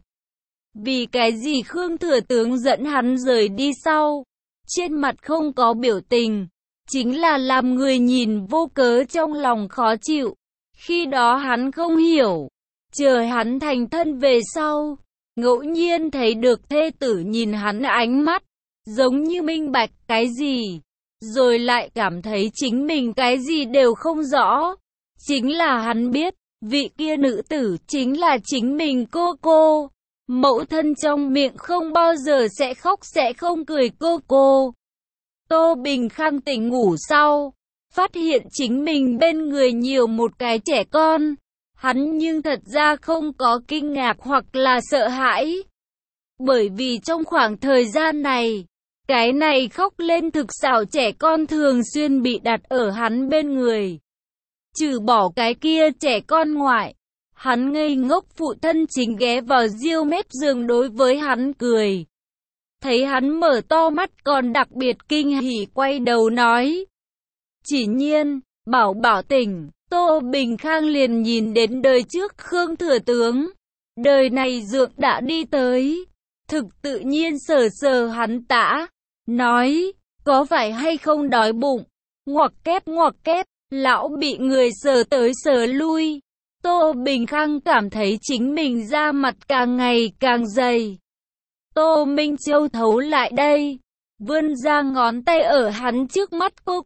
Vì cái gì Khương Thừa Tướng dẫn hắn rời đi sau, trên mặt không có biểu tình, chính là làm người nhìn vô cớ trong lòng khó chịu. Khi đó hắn không hiểu, chờ hắn thành thân về sau, ngẫu nhiên thấy được thê tử nhìn hắn ánh mắt, giống như minh bạch cái gì, rồi lại cảm thấy chính mình cái gì đều không rõ. Chính là hắn biết, vị kia nữ tử chính là chính mình cô. Mẫu thân trong miệng không bao giờ sẽ khóc sẽ không cười cô. Tô Bình Khang tỉnh ngủ sau, phát hiện chính mình bên người nhiều một cái trẻ con. Hắn nhưng thật ra không có kinh ngạc hoặc là sợ hãi. Bởi vì trong khoảng thời gian này, cái này khóc lên thực xảo trẻ con thường xuyên bị đặt ở hắn bên người. Trừ bỏ cái kia trẻ con ngoại, hắn ngây ngốc phụ thân chính ghé vào riêu mép giường đối với hắn cười. Thấy hắn mở to mắt còn đặc biệt kinh hỉ quay đầu nói. Chỉ nhiên, bảo tỉnh. Tô Bình Khang liền nhìn đến đời trước Khương Thừa Tướng. Đời này dượng đã đi tới. Thực tự nhiên sờ hắn tã. Nói, có phải hay không đói bụng? Ngoặc kép, lão bị người sờ tới sờ lui. Tô Bình Khang cảm thấy chính mình da mặt càng ngày càng dày. Tô Minh Châu thấu lại đây, vươn ra ngón tay ở hắn trước mắt cô.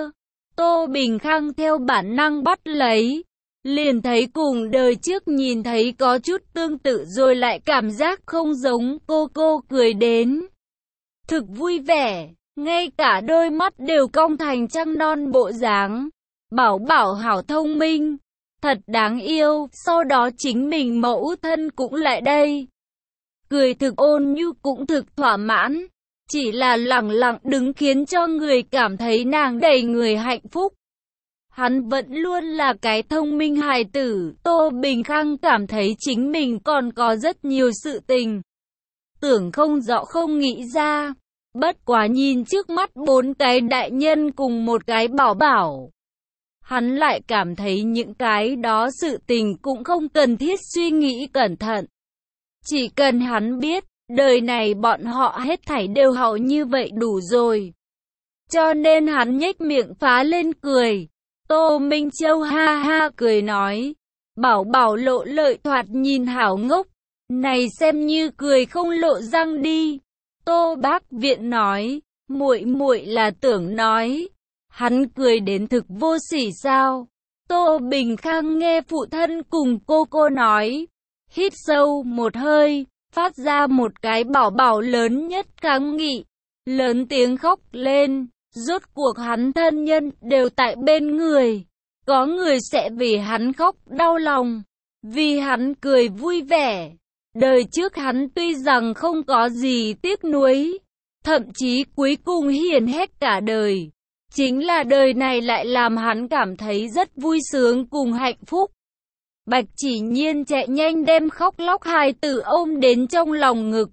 Tô Bình Khang theo bản năng bắt lấy, liền thấy cùng đời trước nhìn thấy có chút tương tự rồi lại cảm giác không giống. Cô cười đến thực vui vẻ, ngay cả đôi mắt đều cong thành trăng non bộ dáng. Bảo hảo thông minh, thật đáng yêu. Sau đó chính mình mẫu thân cũng lại đây, cười thực ôn nhu cũng thực thỏa mãn. Chỉ là lẳng lặng đứng khiến cho người cảm thấy nàng đầy người hạnh phúc. Hắn vẫn luôn là cái thông minh hài tử. Tô Bình Khang cảm thấy chính mình còn có rất nhiều sự tình tưởng không rõ không nghĩ ra. Bất quá nhìn trước mắt bốn cái đại nhân cùng một cái bảo, hắn lại cảm thấy những cái đó sự tình cũng không cần thiết suy nghĩ cẩn thận. Chỉ cần hắn biết, đời này bọn họ hết thảy đều hậu như vậy đủ rồi. Cho nên hắn nhếch miệng phá lên cười. Tô Minh Châu ha ha cười nói, bảo bảo lộ lợi thoạt nhìn hảo ngốc, này xem như cười không lộ răng đi. Tô Bác Viễn nói, muội muội là tưởng nói, hắn cười đến thực vô sỉ sao? Tô Bình Khang nghe phụ thân cùng cô nói, hít sâu một hơi, phát ra một cái bảo bảo lớn nhất kháng nghị, lớn tiếng khóc lên. Rốt cuộc hắn thân nhân đều tại bên người, có người sẽ vì hắn khóc đau lòng, vì hắn cười vui vẻ. Đời trước hắn tuy rằng không có gì tiếc nuối, thậm chí cuối cùng hiền hết cả đời, chính là đời này lại làm hắn cảm thấy rất vui sướng cùng hạnh phúc. Bạch Chỉ Nhiên chạy nhanh đem khóc lóc hài tử ôm đến trong lòng ngực,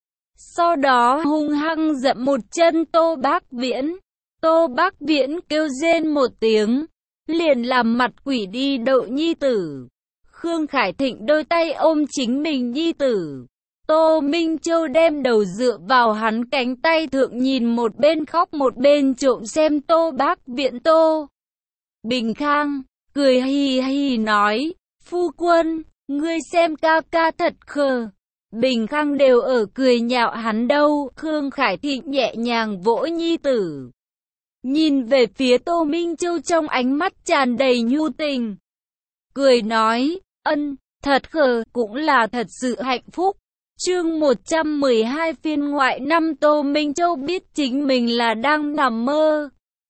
sau đó hung hăng dậm một chân Tô Bác Viễn. Tô Bác Viễn kêu rên một tiếng, liền làm mặt quỷ đi đậu nhi tử. Khương Khải Thịnh đôi tay ôm chính mình nhi tử. Tô Minh Châu đem đầu dựa vào hắn cánh tay thượng, nhìn một bên khóc một bên trộm xem Tô Bác Viễn. Tô Bình Khang cười hì hì nói, phu quân, ngươi xem ca ca thật khờ. Bình Khang đều ở cười nhạo hắn đâu. Khương Khải Thịnh nhẹ nhàng vỗ nhi tử, nhìn về phía Tô Minh Châu trong ánh mắt tràn đầy nhu tình, cười nói, ân, thật khờ, cũng là thật sự hạnh phúc. Chương 112 phiên ngoại 5. Tô Minh Châu biết chính mình là đang nằm mơ.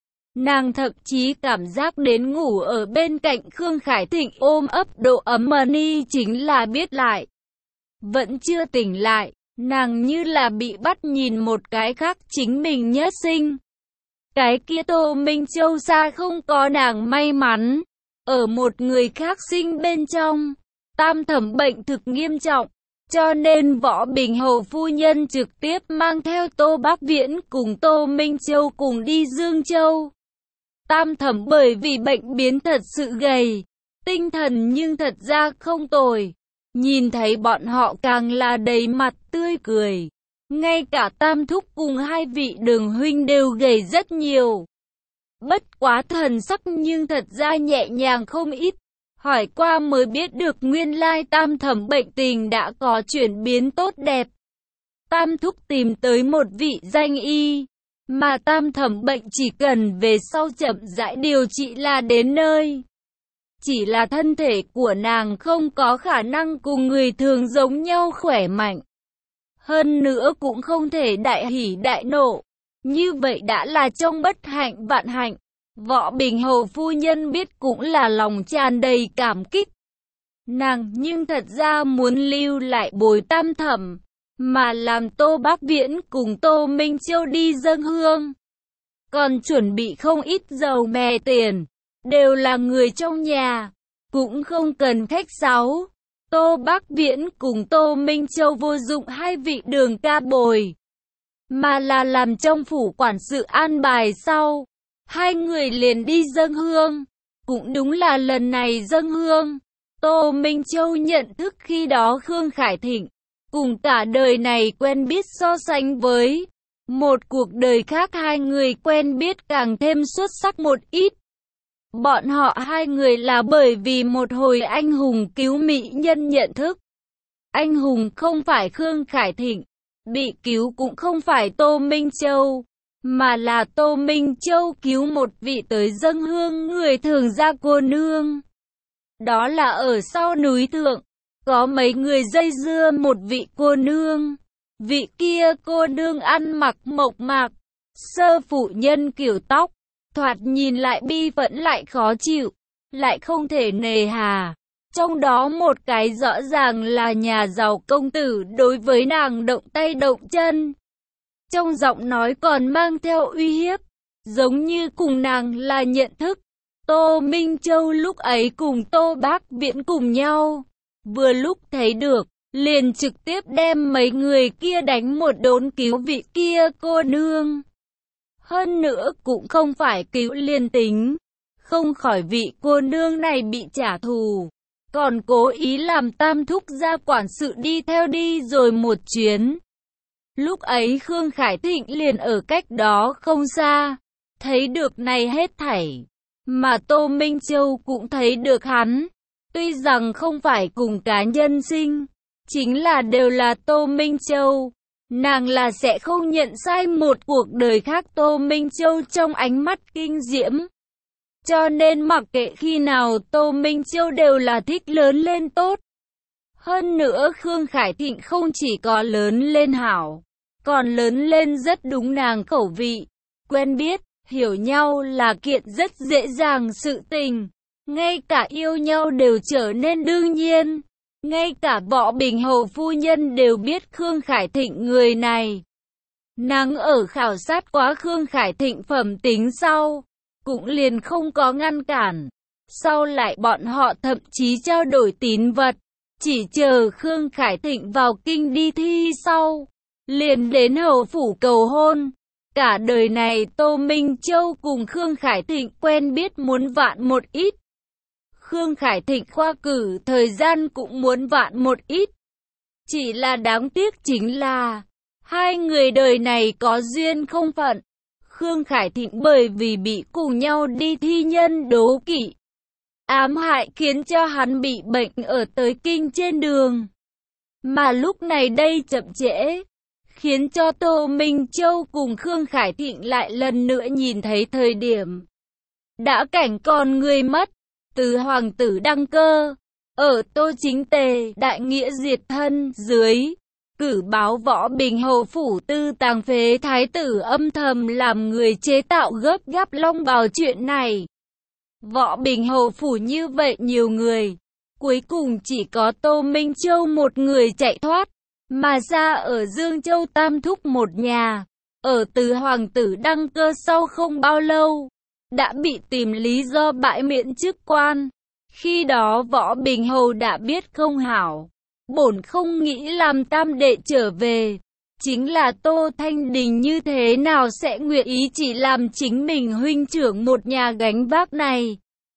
Nàng thậm chí cảm giác đến ngủ ở bên cạnh Khương Khải Thịnh ôm ấp độ ấm ni chính là biết lại. Vẫn chưa tỉnh lại, nàng như là bị bắt nhìn một cái khác chính mình nhất sinh. Cái kia Tô Minh Châu xa không có nàng may mắn, ở một người khác sinh bên trong. Tam Thẩm bệnh thực nghiêm trọng, cho nên Võ Bình Hầu phu nhân trực tiếp mang theo Tô Bác Viễn cùng Tô Minh Châu cùng đi Dương Châu. Tam Thẩm bởi vì bệnh biến thật sự gầy, tinh thần nhưng thật ra không tồi. Nhìn thấy bọn họ càng là đầy mặt tươi cười. Ngay cả Tam Thúc cùng hai vị Đường huynh đều gầy rất nhiều. Bất quá thần sắc nhưng thật ra nhẹ nhàng không ít. Hỏi qua mới biết được nguyên lai Tam Thẩm bệnh tình đã có chuyển biến tốt đẹp. Tam Thúc tìm tới một vị danh y, mà Tam Thẩm bệnh chỉ cần về sau chậm rãi điều trị là đến nơi. Chỉ là thân thể của nàng không có khả năng cùng người thường giống nhau khỏe mạnh. Hơn nữa cũng không thể đại hỉ đại nộ. Như vậy đã là trong bất hạnh vạn hạnh. Võ Bình Hầu phu nhân biết cũng là lòng tràn đầy cảm kích. Nàng nhưng thật ra muốn lưu lại bồi Tam Thẩm, mà làm Tô Bác Viễn cùng Tô Minh Châu đi dâng hương. Còn chuẩn bị không ít dầu mè tiền, đều là người trong nhà, cũng không cần khách sáo. Tô Bác Viễn cùng Tô Minh Châu vô dụng hai vị Đường ca bồi, mà là làm trong phủ quản sự an bài sau. Hai người liền đi dâng hương. Cũng đúng là lần này dâng hương, Tô Minh Châu nhận thức khi đó Khương Khải Thịnh cùng cả đời này quen biết so sánh với một cuộc đời khác, hai người quen biết càng thêm xuất sắc một ít. Bọn họ hai người là bởi vì một hồi anh hùng cứu mỹ nhân nhận thức. Anh hùng không phải Khương Khải Thịnh, bị cứu cũng không phải Tô Minh Châu, mà là Tô Minh Châu cứu một vị tới dâng hương người thường gia cô nương. Đó là ở sau núi thượng, có mấy người dây dưa một vị cô nương. Vị kia cô nương ăn mặc mộc mạc, sơ phụ nhân kiểu tóc, thoạt nhìn lại bi phẫn lại khó chịu, lại không thể nề hà. Trong đó một cái rõ ràng là nhà giàu công tử đối với nàng động tay động chân. Trong giọng nói còn mang theo uy hiếp, giống như cùng nàng là nhận thức. Tô Minh Châu lúc ấy cùng Tô Bác Viễn cùng nhau, vừa lúc thấy được, liền trực tiếp đem mấy người kia đánh một đốn cứu vị kia cô nương. Hơn nữa cũng không phải cứu liền tính, không khỏi vị cô nương này bị trả thù, còn cố ý làm Tam Thúc gia quản sự đi theo đi rồi một chuyến. Lúc ấy Khương Khải Thịnh liền ở cách đó không xa, thấy được này hết thảy, Mà Tô Minh Châu cũng thấy được hắn. Tuy rằng không phải cùng cá nhân sinh, chính là đều là Tô Minh Châu. Nàng là sẽ không nhận sai một cuộc đời khác Tô Minh Châu trong ánh mắt kinh diễm. Cho nên mặc kệ khi nào Tô Minh Châu đều là thích lớn lên tốt. Hơn nữa Khương Khải Thịnh không chỉ có lớn lên hảo, còn lớn lên rất đúng nàng khẩu vị. Quen biết, hiểu nhau là kiện rất dễ dàng sự tình. Ngay cả yêu nhau đều trở nên đương nhiên. Ngay cả Võ Bình Hầu phu nhân đều biết Khương Khải Thịnh người này. Nàng ở khảo sát quá Khương Khải Thịnh phẩm tính sau, cũng liền không có ngăn cản. Sau lại bọn họ thậm chí trao đổi tín vật, chỉ chờ Khương Khải Thịnh vào kinh đi thi sau, liền đến hầu phủ cầu hôn. Cả đời này Tô Minh Châu cùng Khương Khải Thịnh quen biết muốn vạn một ít. Khương Khải Thịnh khoa cử thời gian cũng muốn vạn một ít. Chỉ là đáng tiếc chính là hai người đời này có duyên không phận. Khương Khải Thịnh bởi vì bị cùng nhau đi thi nhân đố kỵ, ám hại khiến cho hắn bị bệnh ở tới kinh trên đường. Mà lúc này đây chậm trễ, khiến cho Tô Minh Châu cùng Khương Khải Thịnh lại lần nữa nhìn thấy thời điểm đã cảnh còn người mất. Từ hoàng tử đăng cơ, ở Tô Chính Tề đại nghĩa diệt thân dưới, cử báo Võ Bình Hầu phủ tư tàng phế thái tử âm thầm làm người chế tạo gấp gáp long bào chuyện này. Võ Bình Hầu phủ như vậy nhiều người, cuối cùng chỉ có Tô Minh Châu một người chạy thoát, mà ra ở Dương Châu Tam Thúc một nhà, ở từ hoàng tử đăng cơ sau không bao lâu, đã bị tìm lý do bãi miễn chức quan. Khi đó Võ Bình Hầu đã biết không hảo, bổn không nghĩ làm tam đệ trở về. Chính là Tô Thanh Đình như thế nào sẽ nguyện ý chỉ làm chính mình huynh trưởng một nhà gánh vác này.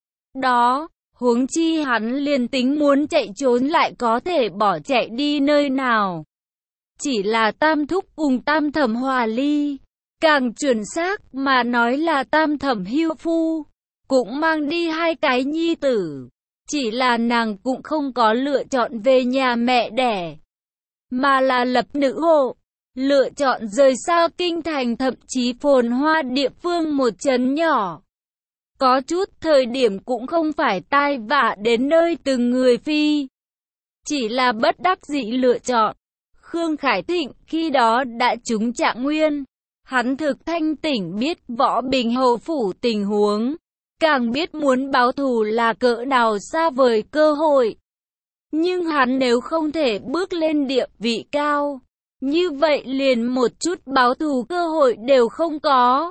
Đó, huống chi hắn liền tính muốn chạy trốn lại có thể bỏ chạy đi nơi nào. Chỉ là Tam Thúc cùng Tam Thẩm hòa ly. Càng chuẩn xác mà nói là Tam Thẩm hưu phu, cũng mang đi hai cái nhi tử. Chỉ là nàng cũng không có lựa chọn về nhà mẹ đẻ, mà là lập nữ hộ, lựa chọn rời xa kinh thành thậm chí phồn hoa địa phương một trấn nhỏ. Có chút thời điểm cũng không phải tai vạ đến nơi từng người phi, chỉ là bất đắc dĩ lựa chọn. Khương Khải Thịnh khi đó đã trúng trạng nguyên. Hắn thực thanh tỉnh biết Võ Bình Hầu phủ tình huống, càng biết muốn báo thù là cỡ nào xa vời cơ hội. Nhưng hắn nếu không thể bước lên địa vị cao, như vậy liền một chút báo thù cơ hội đều không có.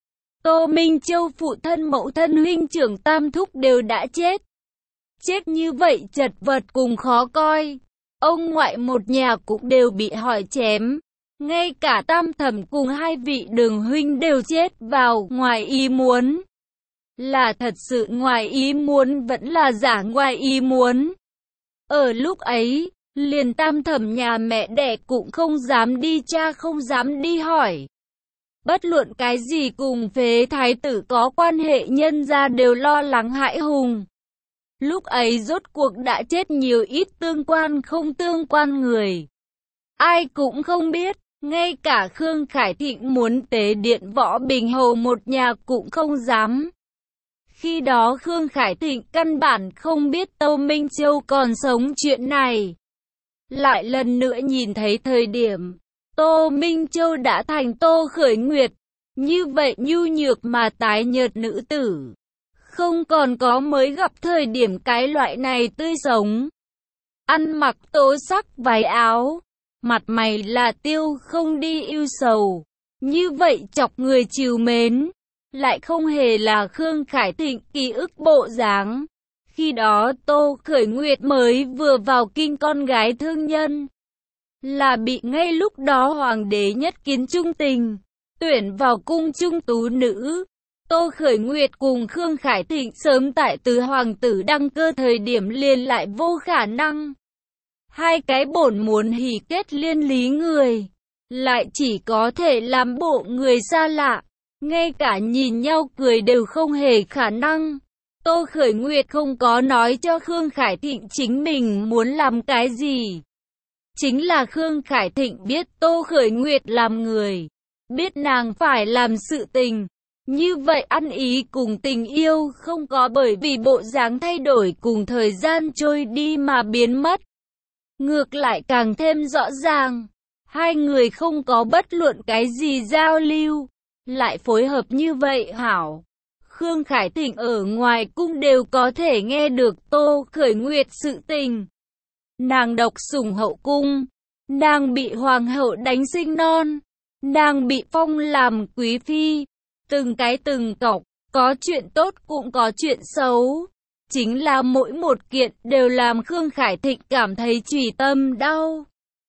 Tô Minh Châu phụ thân mẫu thân huynh trưởng Tam Thúc đều đã chết. Chết như vậy chật vật cùng khó coi. Ông ngoại một nhà cũng đều bị hỏi chém. Ngay cả Tam Thẩm cùng hai vị Đường huynh đều chết vào ngoài ý muốn. Là thật sự ngoài ý muốn vẫn là giả ngoài ý muốn. Ở lúc ấy, liền Tam Thẩm nhà mẹ đẻ cũng không dám đi tra không dám đi hỏi. Bất luận cái gì cùng phế thái tử có quan hệ nhân gia đều lo lắng hãi hùng. Lúc ấy rốt cuộc đã chết nhiều ít tương quan không tương quan người. Ai cũng không biết. Ngay cả Khương Khải Thịnh muốn tế điện Võ Bình Hầu một nhà cũng không dám. Khi đó Khương Khải Thịnh căn bản không biết Tô Minh Châu còn sống chuyện này. Lại lần nữa nhìn thấy thời điểm, Tô Minh Châu đã thành Tô Khởi Nguyệt. Như vậy nhu nhược mà tái nhợt nữ tử. Không còn có mới gặp thời điểm cái loại này tươi sống. Ăn mặc tố sắc váy áo. Mặt mày là tiêu không đi yêu sầu, như vậy chọc người trìu mến, lại không hề là Khương Khải Thịnh ký ức bộ dáng. Khi đó Tô Khởi Nguyệt mới vừa vào kinh con gái thương nhân, là bị ngay lúc đó hoàng đế nhất kiến trung tình, tuyển vào cung trung tú nữ. Tô Khởi Nguyệt cùng Khương Khải Thịnh sớm tại từ hoàng tử đăng cơ thời điểm liền lại vô khả năng. Hai cái bổn muốn hỉ kết liên lý người, lại chỉ có thể làm bộ người xa lạ. ngay cả nhìn nhau cười đều không hề khả năng. Tô Khởi Nguyệt không có nói cho Khương Khải Thịnh chính mình muốn làm cái gì. Chính là Khương Khải Thịnh biết Tô Khởi Nguyệt làm người, biết nàng phải làm sự tình. Như vậy ăn ý cùng tình yêu không có bởi vì bộ dáng thay đổi cùng thời gian trôi đi mà biến mất. Ngược lại càng thêm rõ ràng, hai người không có bất luận cái gì giao lưu, lại phối hợp như vậy hảo. Khương Khải Thịnh ở ngoài cung đều có thể nghe được Tô Khởi Nguyệt sự tình. Nàng độc sủng hậu cung, nàng bị hoàng hậu đánh sinh non, nàng bị phong làm quý phi, từng cái từng cọc, có chuyện tốt cũng có chuyện xấu. Chính là mỗi một kiện đều làm Khương Khải Thịnh cảm thấy chùy tâm đau.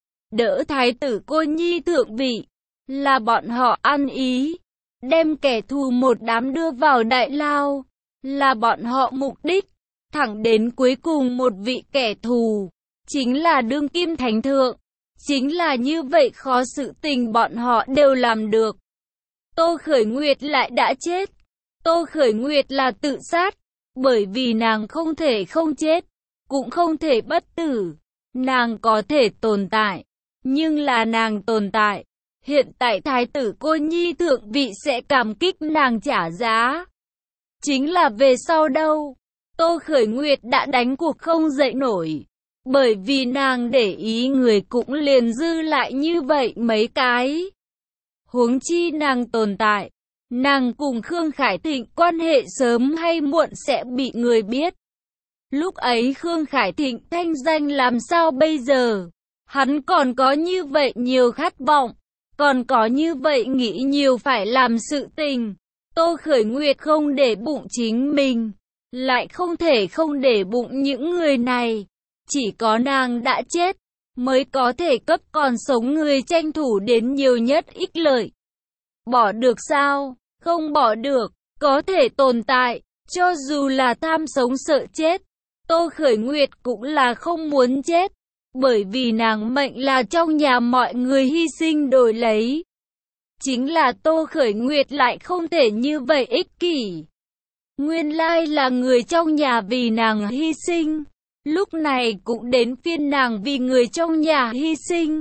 Đỡ thái tử cô nhi thượng vị, là bọn họ ăn ý, đem kẻ thù một đám đưa vào đại lao, là bọn họ mục đích, thẳng đến cuối cùng một vị kẻ thù, chính là đương kim thánh thượng. Chính là như vậy khó sự tình bọn họ đều làm được. Tô Khởi Nguyệt lại đã chết. Tô Khởi Nguyệt là tự sát, bởi vì nàng không thể không chết, cũng không thể bất tử. Nàng có thể tồn tại, nhưng là nàng tồn tại. Hiện tại thái tử cô nhi thượng vị sẽ cảm kích nàng trả giá. Chính là về sau đâu, Tô Khởi Nguyệt đã đánh cuộc không dậy nổi. Bởi vì nàng để ý người cũng liền dư lại như vậy mấy cái. Huống chi nàng tồn tại, nàng cùng Khương Khải Thịnh quan hệ sớm hay muộn sẽ bị người biết. Lúc ấy Khương Khải Thịnh thanh danh làm sao bây giờ? Hắn còn có như vậy nhiều khát vọng, còn có như vậy nghĩ nhiều phải làm sự tình. Tô Khởi Nguyệt không để bụng chính mình, lại không thể không để bụng những người này. Chỉ có nàng đã chết, mới có thể cấp còn sống người tranh thủ đến nhiều nhất ích lợi. Bỏ được sao? Không bỏ được, có thể tồn tại, cho dù là tham sống sợ chết. Tô Khởi Nguyệt cũng là không muốn chết, bởi vì nàng mệnh là trong nhà mọi người hy sinh đổi lấy. Chính là Tô Khởi Nguyệt lại không thể như vậy ích kỷ. Nguyên lai là người trong nhà vì nàng hy sinh. Lúc này cũng đến phiên nàng vì người trong nhà hy sinh.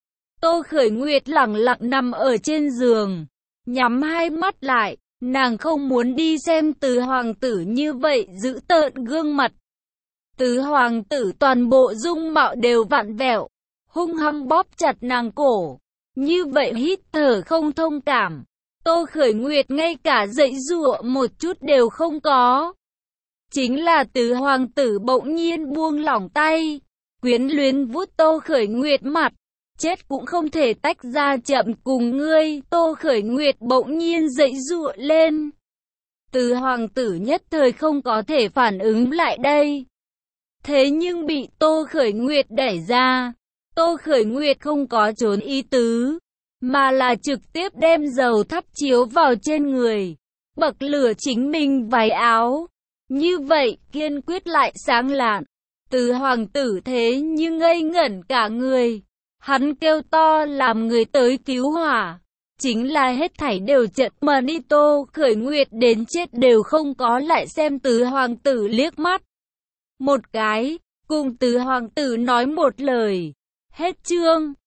Tô Khởi Nguyệt lẳng lặng nằm ở trên giường, nhắm hai mắt lại, nàng không muốn đi xem Tứ hoàng tử như vậy giữ tợn gương mặt. Tứ hoàng tử toàn bộ dung mạo đều vặn vẹo, hung hăng bóp chặt nàng cổ, như vậy hít thở không thông cảm. Tô Khởi Nguyệt ngay cả dãy dụa một chút đều không có. Chính là Tứ hoàng tử bỗng nhiên buông lỏng tay, quyến luyến vuốt Tô Khởi Nguyệt mặt. Chết cũng không thể tách ra chậm cùng ngươi. Tô Khởi Nguyệt bỗng nhiên dãy dụa lên. Tứ hoàng tử nhất thời không có thể phản ứng lại đây. Thế nhưng bị Tô Khởi Nguyệt đẩy ra. Tô Khởi Nguyệt không có trốn ý tứ, mà là trực tiếp đem dầu thắp chiếu vào trên người, bậc lửa chính mình váy áo. Như vậy kiên quyết lại sáng lạn. Tứ hoàng tử thế nhưng ngây ngẩn cả người. Hắn kêu to làm người tới cứu hỏa. Chính là hết thảy đều chợt mờ đi. Tô Khởi Nguyệt đến chết đều không có lại xem Tứ hoàng tử liếc mắt một cái, cùng Tứ hoàng tử nói một lời. Hết chương.